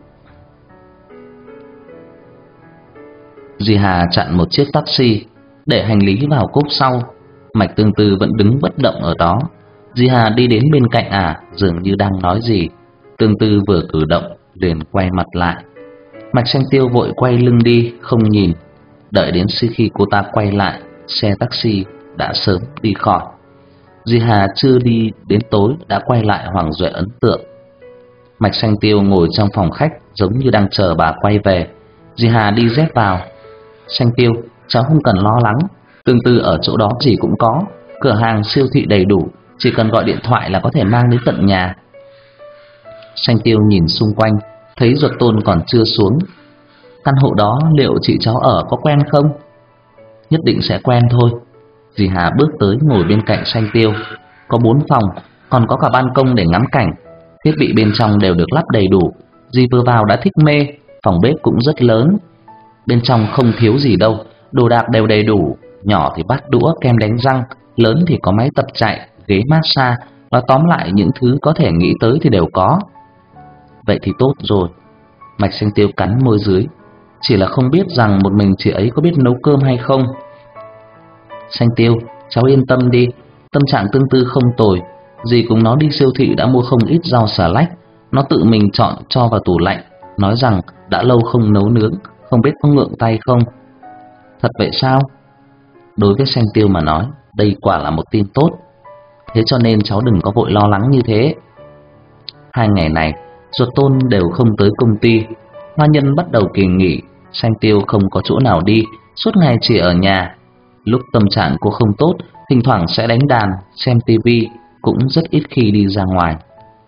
Dì Hà chặn một chiếc taxi, để hành lý vào cốp sau. Mạch Tương Tư vẫn đứng bất động ở đó. Dì Hà đi đến bên cạnh ả, dường như đang nói gì. Tương Tư vừa cử động liền quay mặt lại. Mạch Xanh Tiêu vội quay lưng đi, không nhìn. Đợi đến khi cô ta quay lại, xe taxi đã sớm đi khỏi. Di Hà chưa đi đến tối đã quay lại Hoàng Duệ ấn tượng. Mạch Xanh Tiêu ngồi trong phòng khách giống như đang chờ bà quay về. Di Hà đi dép vào. Xanh Tiêu, cháu không cần lo lắng, tương tư ở chỗ đó gì cũng có, cửa hàng siêu thị đầy đủ, chỉ cần gọi điện thoại là có thể mang đến tận nhà. Xanh Tiêu nhìn xung quanh, thấy Duật Tôn còn chưa xuống. Căn hộ đó liệu chị cháu ở có quen không? Nhất định sẽ quen thôi. Dì Hà bước tới ngồi bên cạnh Xanh Tiêu. Có bốn phòng, còn có cả ban công để ngắm cảnh. Thiết bị bên trong đều được lắp đầy đủ. Dì vừa vào đã thích mê. Phòng bếp cũng rất lớn. Bên trong không thiếu gì đâu, đồ đạc đều đầy đủ. Nhỏ thì bát đũa, kem đánh răng, lớn thì có máy tập chạy, ghế massage. Và tóm lại những thứ có thể nghĩ tới thì đều có. Vậy thì tốt rồi. Mạch Xanh Tiêu cắn môi dưới. Chỉ là không biết rằng một mình chị ấy có biết nấu cơm hay không. Xanh Tiêu, cháu yên tâm đi, tâm trạng tương tư không tồi. Dì cùng nó đi siêu thị đã mua không ít rau xà lách. Nó tự mình chọn cho vào tủ lạnh, nói rằng đã lâu không nấu nướng, không biết có ngượng tay không. Thật vậy sao? Đối với Xanh Tiêu mà nói, đây quả là một tin tốt. Thế cho nên cháu đừng có vội lo lắng như thế. Hai ngày này Duật Tôn đều không tới công ty. Hoa Nhân bắt đầu kỳ nghỉ. Xanh Tiêu không có chỗ nào đi, suốt ngày chỉ ở nhà. Lúc tâm trạng cô không tốt, thỉnh thoảng sẽ đánh đàn, xem tivi, cũng rất ít khi đi ra ngoài.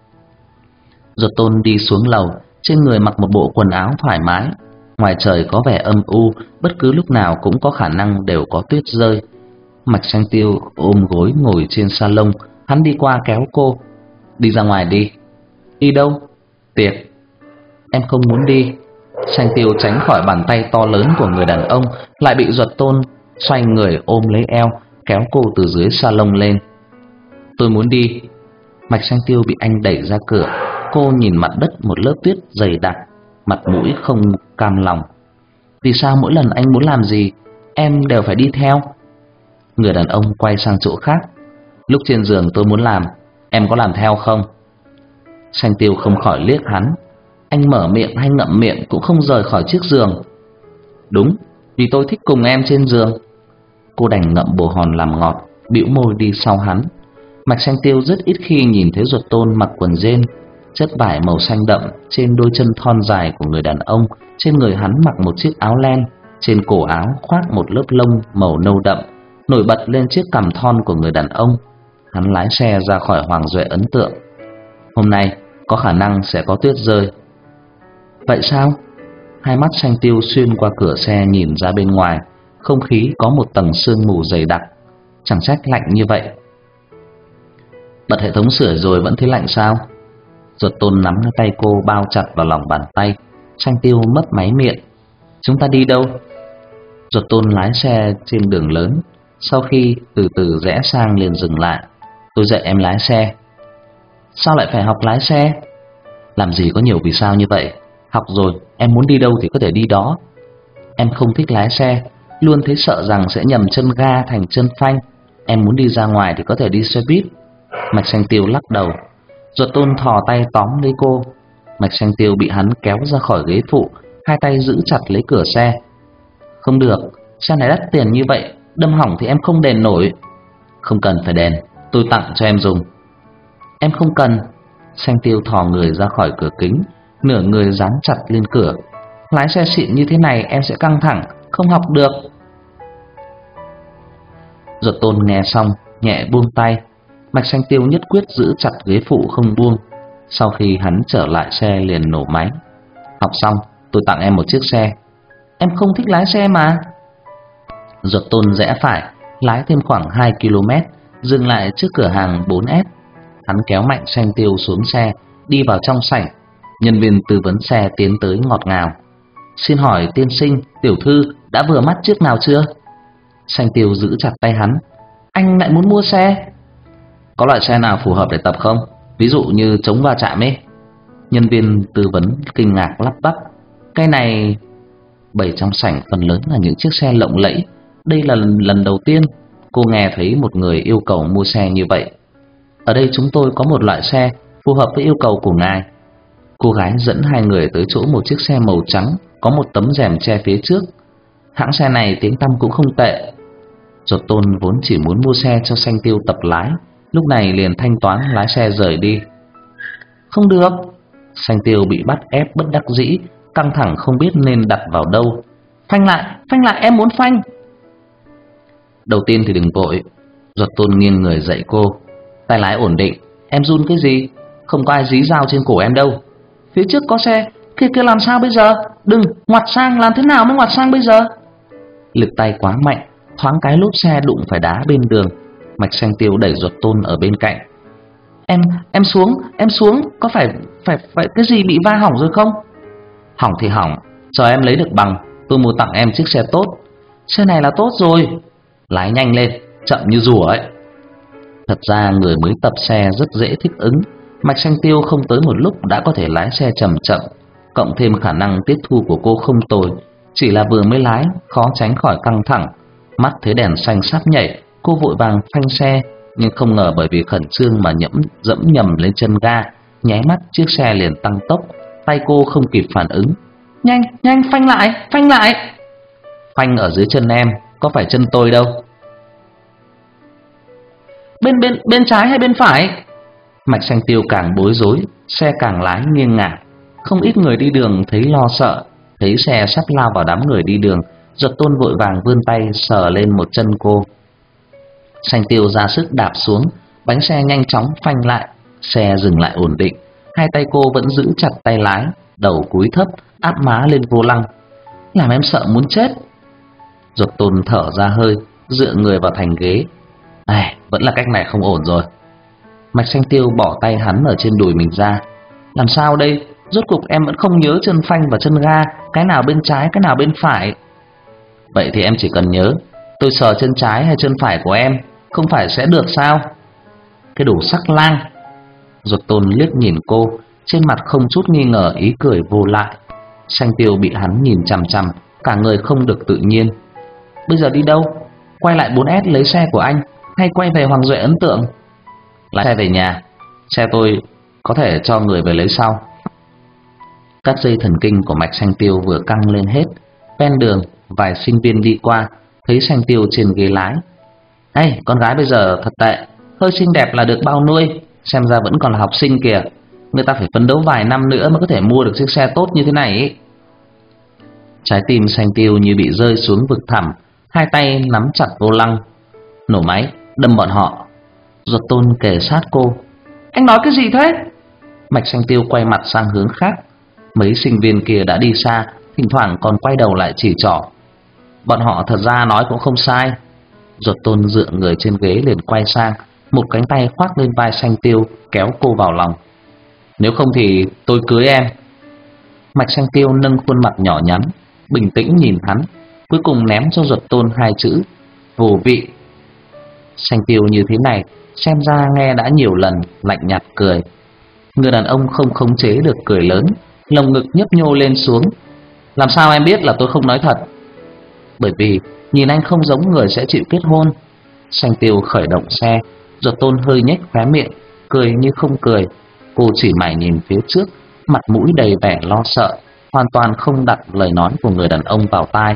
Duật Tôn đi xuống lầu, trên người mặc một bộ quần áo thoải mái. Ngoài trời có vẻ âm u, bất cứ lúc nào cũng có khả năng đều có tuyết rơi. Mạch Xanh Tiêu ôm gối ngồi trên salon, hắn đi qua kéo cô. Đi ra ngoài đi. Đi đâu? Tiệc. Em không muốn đi. Xanh Tiêu tránh khỏi bàn tay to lớn của người đàn ông, lại bị Duật Tôn xoay người ôm lấy eo, kéo cô từ dưới salon lên. Tôi muốn đi. Mạch Xanh Tiêu bị anh đẩy ra cửa. Cô nhìn mặt đất một lớp tuyết dày đặc, mặt mũi không cam lòng. Vì sao mỗi lần anh muốn làm gì em đều phải đi theo? Người đàn ông quay sang chỗ khác. Lúc trên giường tôi muốn làm, em có làm theo không? Xanh Tiêu không khỏi liếc hắn. Anh mở miệng hay ngậm miệng cũng không rời khỏi chiếc giường. Đúng, vì tôi thích cùng em trên giường. Cô đành ngậm bồ hòn làm ngọt, bĩu môi đi sau hắn. Mạch Xanh Tiêu rất ít khi nhìn thấy Duật Tôn mặc quần jean, chất vải màu xanh đậm trên đôi chân thon dài của người đàn ông. Trên người hắn mặc một chiếc áo len, trên cổ áo khoác một lớp lông màu nâu đậm, nổi bật lên chiếc cằm thon của người đàn ông. Hắn lái xe ra khỏi Hoàng Duệ ấn tượng. Hôm nay có khả năng sẽ có tuyết rơi. Vậy sao? Hai mắt Xanh Tiêu xuyên qua cửa xe nhìn ra bên ngoài. Không khí có một tầng sương mù dày đặc. Chẳng trách lạnh như vậy. Bật hệ thống sưởi rồi vẫn thấy lạnh sao? Duật Tôn nắm tay cô bao chặt vào lòng bàn tay. Xanh Tiêu mất máy miệng. Chúng ta đi đâu? Duật Tôn lái xe trên đường lớn. Sau khi từ từ rẽ sang liền dừng lại. Tôi dạy em lái xe. Sao lại phải học lái xe? Làm gì có nhiều vì sao như vậy. Học rồi em muốn đi đâu thì có thể đi đó. Em không thích lái xe, luôn thấy sợ rằng sẽ nhầm chân ga thành chân phanh. Em muốn đi ra ngoài thì có thể đi xe buýt. Mạch Xanh Tiêu lắc đầu. Duật Tôn thò tay tóm lấy cô. Mạch Xanh Tiêu bị hắn kéo ra khỏi ghế phụ, hai tay giữ chặt lấy cửa xe. Không được, xe này đắt tiền như vậy, đâm hỏng thì em không đền nổi. Không cần phải đền, tôi tặng cho em dùng. Em không cần. Xanh Tiêu thò người ra khỏi cửa kính, nửa người dán chặt lên cửa. Lái xe xịn như thế này em sẽ căng thẳng, không học được. Duật Tôn nghe xong nhẹ buông tay. Mạch Xanh Tiêu nhất quyết giữ chặt ghế phụ không buông. Sau khi hắn trở lại xe liền nổ máy. Học xong tôi tặng em một chiếc xe. Em không thích lái xe mà. Duật Tôn rẽ phải, lái thêm khoảng hai ki lô mét, dừng lại trước cửa hàng bốn S. Hắn kéo mạnh Xanh Tiêu xuống xe, đi vào trong sảnh. Nhân viên tư vấn xe tiến tới ngọt ngào. Xin hỏi tiên sinh, tiểu thư đã vừa mắt chiếc nào chưa? Xanh Tiêu giữ chặt tay hắn. Anh lại muốn mua xe? Có loại xe nào phù hợp để tập không? Ví dụ như chống va chạm ấy. Nhân viên tư vấn kinh ngạc lắp bắp. Cái này... Bày trong sảnh phần lớn là những chiếc xe lộng lẫy. Đây là lần đầu tiên cô nghe thấy một người yêu cầu mua xe như vậy. Ở đây chúng tôi có một loại xe phù hợp với yêu cầu của ngài. Cô gái dẫn hai người tới chỗ một chiếc xe màu trắng, có một tấm rèm che phía trước. Hãng xe này tiếng tăm cũng không tệ. Duật Tôn vốn chỉ muốn mua xe cho Xanh Tiêu tập lái, lúc này liền thanh toán lái xe rời đi. Không được. Xanh Tiêu bị bắt ép bất đắc dĩ, căng thẳng không biết nên đặt vào đâu. Phanh lại, phanh lại, em muốn phanh. Đầu tiên thì đừng vội. Duật Tôn nghiêng người dạy cô. Tay lái ổn định. Em run cái gì? Không có ai dí dao trên cổ em đâu. Phía trước có xe, kia kia làm sao bây giờ? Đừng, ngoặt sang, làm thế nào mới ngoặt sang bây giờ? Lực tay quá mạnh, thoáng cái lốp xe đụng phải đá bên đường. Mạch Xanh Tiêu đẩy Duật Tôn ở bên cạnh. Em, em xuống, em xuống, có phải, phải, phải cái gì bị va hỏng rồi không? Hỏng thì hỏng, chờ em lấy được bằng, tôi mua tặng em chiếc xe tốt. Xe này là tốt rồi. Lái nhanh lên, chậm như rùa ấy. Thật ra người mới tập xe rất dễ thích ứng. Mạch Xanh Tiêu không tới một lúc đã có thể lái xe chậm chậm, cộng thêm khả năng tiếp thu của cô không tồi. Chỉ là vừa mới lái, khó tránh khỏi căng thẳng. Mắt thấy đèn xanh sắp nhảy, cô vội vàng phanh xe, nhưng không ngờ bởi vì khẩn trương mà nhẫm dẫm nhầm lên chân ga, nháy mắt chiếc xe liền tăng tốc. Tay cô không kịp phản ứng. Nhanh, nhanh, phanh lại, phanh lại. Phanh ở dưới chân em, có phải chân tôi đâu. Bên bên bên trái hay bên phải? Mạch Xanh Tiêu càng bối rối, xe càng lái nghiêng ngả. Không ít người đi đường thấy lo sợ, thấy xe sắp lao vào đám người đi đường, Duật Tôn vội vàng vươn tay sờ lên một chân cô. Xanh Tiêu ra sức đạp xuống, bánh xe nhanh chóng phanh lại, xe dừng lại ổn định. Hai tay cô vẫn giữ chặt tay lái, đầu cúi thấp, áp má lên vô lăng. Làm em sợ muốn chết. Duật Tôn thở ra hơi, dựa người vào thành ghế. Ai, vẫn là cách này không ổn rồi. Mạch Xanh Tiêu bỏ tay hắn ở trên đùi mình ra. Làm sao đây? Rốt cục em vẫn không nhớ chân phanh và chân ga, cái nào bên trái, cái nào bên phải. Vậy thì em chỉ cần nhớ, tôi sờ chân trái hay chân phải của em, không phải sẽ được sao? Cái đồ sắc lang. Duật Tôn liếc nhìn cô, trên mặt không chút nghi ngờ ý cười vô lại. Xanh Tiêu bị hắn nhìn chằm chằm, cả người không được tự nhiên. Bây giờ đi đâu? Quay lại bốn S lấy xe của anh, hay quay về Hoàng Duệ ấn tượng? Lái xe về nhà, xe tôi có thể cho người về lấy sau. Các dây thần kinh của Mạch Xanh Tiêu vừa căng lên hết. Ven đường, vài sinh viên đi qua, thấy Xanh Tiêu trên ghế lái. Ê, con gái bây giờ thật tệ, hơi xinh đẹp là được bao nuôi, xem ra vẫn còn là học sinh kìa. Người ta phải phấn đấu vài năm nữa mới có thể mua được chiếc xe tốt như thế này ấy. Trái tim Xanh Tiêu như bị rơi xuống vực thẳm, hai tay nắm chặt vô lăng. Nổ máy, đâm bọn họ. Duật Tôn kề sát cô. Anh nói cái gì thế? Mạch Xanh Tiêu quay mặt sang hướng khác. Mấy sinh viên kia đã đi xa, thỉnh thoảng còn quay đầu lại chỉ trỏ. Bọn họ thật ra nói cũng không sai. Duật Tôn dựa người trên ghế liền quay sang, một cánh tay khoác lên vai Xanh Tiêu, kéo cô vào lòng. Nếu không thì tôi cưới em. Mạch Xanh Tiêu nâng khuôn mặt nhỏ nhắn, bình tĩnh nhìn hắn, cuối cùng ném cho Duật Tôn hai chữ: vô vị. Xanh Tiêu như thế này, xem ra nghe đã nhiều lần, lạnh nhạt cười. Người đàn ông không khống chế được cười lớn, lồng ngực nhấp nhô lên xuống. Làm sao em biết là tôi không nói thật? Bởi vì nhìn anh không giống người sẽ chịu kết hôn. Xanh Tiêu khởi động xe, Duật Tôn hơi nhếch khóe miệng, cười như không cười. Cô chỉ mải nhìn phía trước, mặt mũi đầy vẻ lo sợ, hoàn toàn không đặt lời nói của người đàn ông vào tai.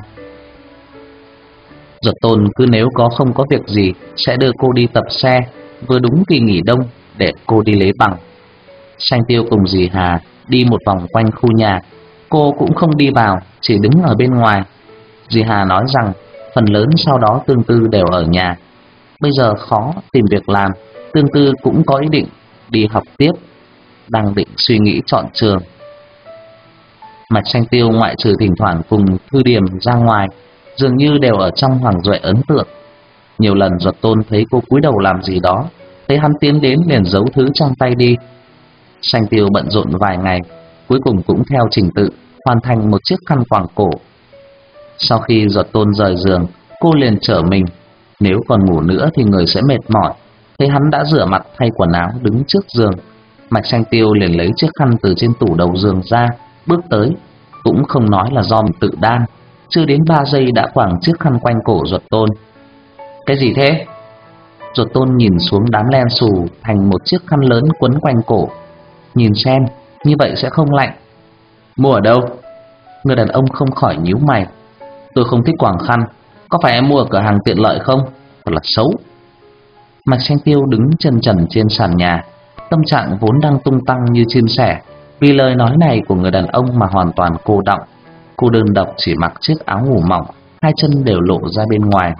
Duật Tôn cứ nếu có không có việc gì sẽ đưa cô đi tập xe, vừa đúng kỳ nghỉ đông để cô đi lấy bằng. Xanh Tiêu cùng dì Hà đi một vòng quanh khu nhà, cô cũng không đi vào, chỉ đứng ở bên ngoài. Dì Hà nói rằng phần lớn sau đó Tương Tư đều ở nhà. Bây giờ khó tìm việc làm, Tương Tư cũng có ý định đi học tiếp, đang định suy nghĩ chọn trường. Mạch Xanh Tiêu ngoại trừ thỉnh thoảng cùng Thư Điềm ra ngoài, dường như đều ở trong Hoàng Duệ ấn tượng. Nhiều lần Duật Tôn thấy cô cúi đầu làm gì đó, thấy hắn tiến đến liền giấu thứ trong tay đi. Xanh Tiêu bận rộn vài ngày, cuối cùng cũng theo trình tự hoàn thành một chiếc khăn quàng cổ. Sau khi Duật Tôn rời giường, cô liền trở mình. Nếu còn ngủ nữa thì người sẽ mệt mỏi. Thấy hắn đã rửa mặt thay quần áo đứng trước giường, Mạch Xanh Tiêu liền lấy chiếc khăn từ trên tủ đầu giường ra, bước tới, cũng không nói là do mình tự đan. Chưa đến ba giây đã quàng chiếc khăn quanh cổ Duật Tôn. Cái gì thế? Duật Tôn nhìn xuống đám len xù thành một chiếc khăn lớn quấn quanh cổ. Nhìn xem, như vậy sẽ không lạnh. Mua ở đâu? Người đàn ông không khỏi nhíu mày. Tôi không thích quàng khăn. Có phải em mua ở cửa hàng tiện lợi không? Thật là xấu. Mạch Xanh Tiêu đứng chân trần trên sàn nhà, tâm trạng vốn đang tung tăng như chim sẻ, vì lời nói này của người đàn ông mà hoàn toàn cô đọng. Cô đơn độc chỉ mặc chiếc áo ngủ mỏng, hai chân đều lộ ra bên ngoài.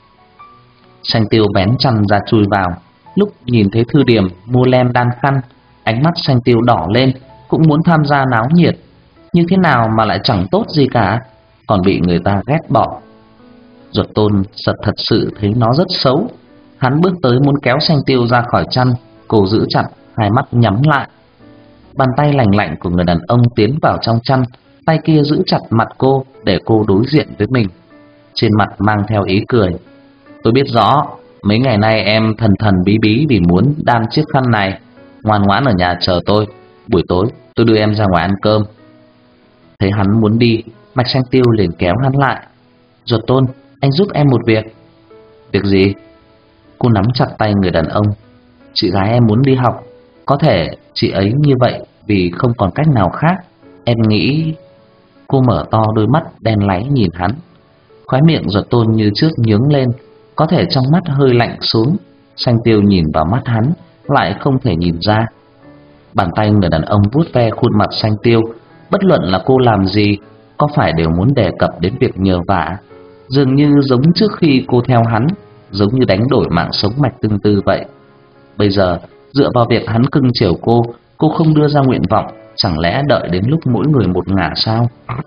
Xanh Tiêu bén chăn ra chui vào, lúc nhìn thấy Thư Điểm mua lem đan khăn, ánh mắt Xanh Tiêu đỏ lên, cũng muốn tham gia náo nhiệt. như thế nào mà lại chẳng tốt gì cả, còn bị người ta ghét bỏ. Duật Tôn giật thật sự thấy nó rất xấu. Hắn bước tới muốn kéo Xanh Tiêu ra khỏi chăn, cô giữ chặt, hai mắt nhắm lại. Bàn tay lành lạnh của người đàn ông tiến vào trong chăn, tay kia giữ chặt mặt cô để cô đối diện với mình, trên mặt mang theo ý cười. Tôi biết rõ mấy ngày nay em thần thần bí bí vì muốn đan chiếc khăn này. Ngoan ngoãn ở nhà chờ tôi, buổi tối tôi đưa em ra ngoài ăn cơm. Thấy hắn muốn đi, Mạch Xanh Tiêu liền kéo hắn lại. Duật Tôn, anh giúp em một việc. Việc gì? Cô nắm chặt tay người đàn ông. Chị gái em muốn đi học. Có thể chị ấy như vậy vì không còn cách nào khác. Em nghĩ... Cô mở to đôi mắt đen láy nhìn hắn. Khóe miệng Duật Tôn như trước nhướng lên, có thể trong mắt hơi lạnh xuống. Xanh Tiêu nhìn vào mắt hắn, lại không thể nhìn ra. Bàn tay người đàn ông vuốt ve khuôn mặt Xanh Tiêu. Bất luận là cô làm gì, có phải đều muốn đề cập đến việc nhờ vả. Dường như giống trước khi cô theo hắn, giống như đánh đổi mạng sống Mạch Tương Tư vậy. Bây giờ dựa vào việc hắn cưng chiều cô, cô không đưa ra nguyện vọng, chẳng lẽ đợi đến lúc mỗi người một ngả sao?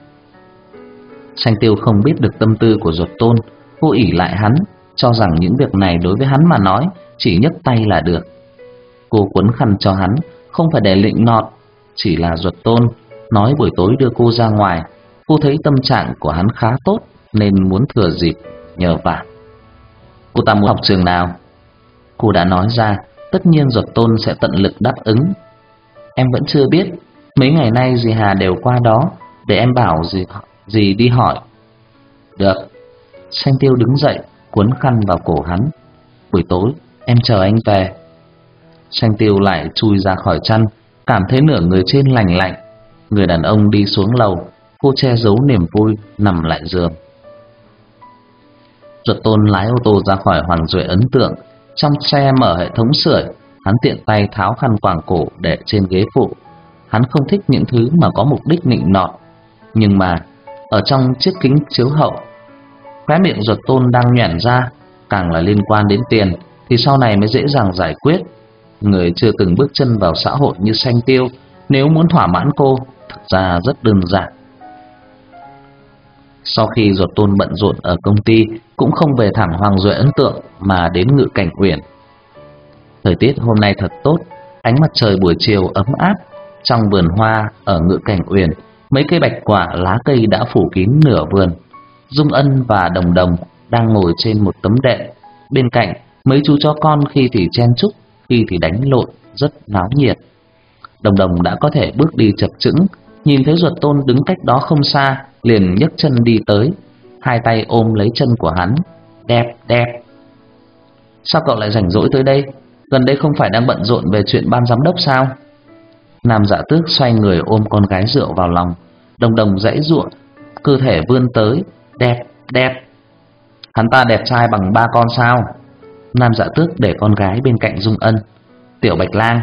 Xanh Tiêu không biết được tâm tư của Duật Tôn. Cô ỷ lại hắn, cho rằng những việc này đối với hắn mà nói chỉ nhấc tay là được. Cô quấn khăn cho hắn, không phải để lịnh nọt, chỉ là Duật Tôn nói buổi tối đưa cô ra ngoài. Cô thấy tâm trạng của hắn khá tốt nên muốn thừa dịp nhờ vả. Cô ta muốn học trường nào? Cô đã nói ra, tất nhiên Duật Tôn sẽ tận lực đáp ứng. Em vẫn chưa biết, mấy ngày nay dì Hà đều qua đó, để em bảo gì gì đi hỏi. Được. Xanh Tiêu đứng dậy, cuốn khăn vào cổ hắn. Buổi tối em chờ anh về. Xanh Tiêu lại chui ra khỏi chăn, cảm thấy nửa người trên lành lạnh. Người đàn ông đi xuống lầu, cô che giấu niềm vui nằm lại giường. Duật Tôn lái ô tô ra khỏi Hoàng Duệ Ấn Tượng. Trong xe mở hệ thống sưởi, hắn tiện tay tháo khăn quàng cổ để trên ghế phụ. Hắn không thích những thứ mà có mục đích nịnh nọt, nhưng mà ở trong chiếc kính chiếu hậu, khóe miệng Duật Tôn đang nhoẻn ra. Càng là liên quan đến tiền thì sau này mới dễ dàng giải quyết. Người chưa từng bước chân vào xã hội như Xanh Tiêu, nếu muốn thỏa mãn cô, thực ra rất đơn giản. Sau khi Duật Tôn bận rộn ở công ty, cũng không về thẳng Hoàng Duệ Ấn Tượng mà đến Ngự Cảnh Uyển. Thời tiết hôm nay thật tốt, ánh mặt trời buổi chiều ấm áp. Trong vườn hoa ở Ngự Cảnh Uyển, mấy cây bạch quả lá cây đã phủ kín nửa vườn. Dung Ân và Đồng Đồng đang ngồi trên một tấm đệm, bên cạnh mấy chú chó con khi thì chen chúc, khi thì đánh lộn, rất náo nhiệt. Đồng Đồng đã có thể bước đi chập chững, nhìn thấy Duật Tôn đứng cách đó không xa, liền nhấc chân đi tới, hai tay ôm lấy chân của hắn. Đẹp, đẹp. Sao cậu lại rảnh rỗi tới đây? Gần đây không phải đang bận rộn về chuyện ban giám đốc sao? Nam Dạ Tước xoay người ôm con gái rượu vào lòng. Đồng Đồng giãy giụa, cơ thể vươn tới. Đẹp, đẹp. Hắn ta đẹp trai bằng ba con sao? Nam Dạ Tước để con gái bên cạnh Dung Ân. Tiểu Bạch Lang.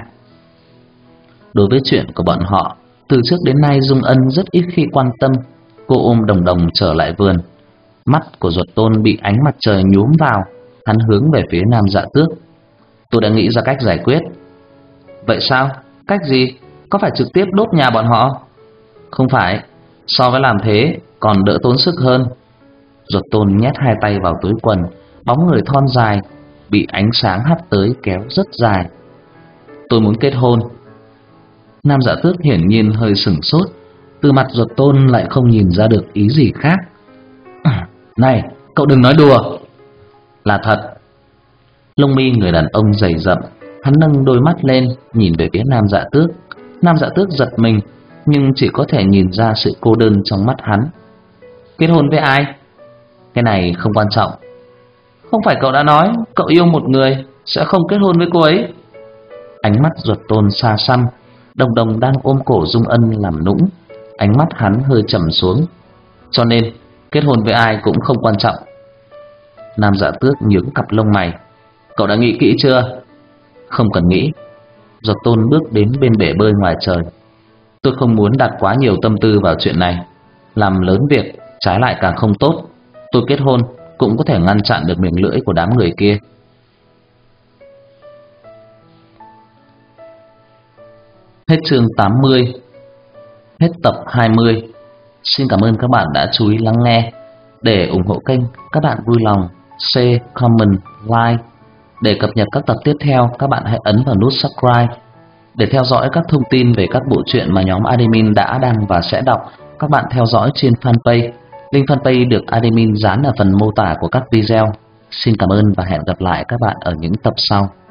Đối với chuyện của bọn họ, từ trước đến nay Dung Ân rất ít khi quan tâm. Cô ôm Đồng Đồng trở lại vườn. Mắt của Duật Tôn bị ánh mặt trời nhuốm vào. Hắn hướng về phía Nam Dạ Tước. Tôi đã nghĩ ra cách giải quyết. Vậy sao? Cách gì? Có phải trực tiếp đốt nhà bọn họ? Không phải, so với làm thế còn đỡ tốn sức hơn. Duật Tôn nhét hai tay vào túi quần, bóng người thon dài bị ánh sáng hắt tới kéo rất dài. Tôi muốn kết hôn. Nam Dạ Tước hiển nhiên hơi sửng sốt. Từ mặt Duật Tôn lại không nhìn ra được ý gì khác. Này, cậu đừng nói đùa. Là thật. Lông mi người đàn ông dày rậm, hắn nâng đôi mắt lên nhìn về phía Nam Dạ Tước. Nam Dạ Tước giật mình, nhưng chỉ có thể nhìn ra sự cô đơn trong mắt hắn. Kết hôn với ai? Cái này không quan trọng. Không phải cậu đã nói cậu yêu một người, sẽ không kết hôn với cô ấy? Ánh mắt Duật Tôn xa xăm. Đồng Đồng đang ôm cổ Dung Ân làm nũng, ánh mắt hắn hơi trầm xuống. Cho nên kết hôn với ai cũng không quan trọng. Nam Dạ Tước nhướng cặp lông mày. Cậu đã nghĩ kỹ chưa? Không cần nghĩ. Dược Tôn bước đến bên bể bơi ngoài trời. Tôi không muốn đặt quá nhiều tâm tư vào chuyện này. Làm lớn việc trái lại càng không tốt. Tôi kết hôn cũng có thể ngăn chặn được miệng lưỡi của đám người kia. Hết chương tám mươi. Hết tập hai mươi. Xin cảm ơn các bạn đã chú ý lắng nghe. Để ủng hộ kênh, các bạn vui lòng share, comment, like. Để cập nhật các tập tiếp theo, các bạn hãy ấn vào nút subscribe. Để theo dõi các thông tin về các bộ truyện mà nhóm admin đã đăng và sẽ đọc, các bạn theo dõi trên fanpage. Link fanpage được admin dán ở phần mô tả của các video. Xin cảm ơn và hẹn gặp lại các bạn ở những tập sau.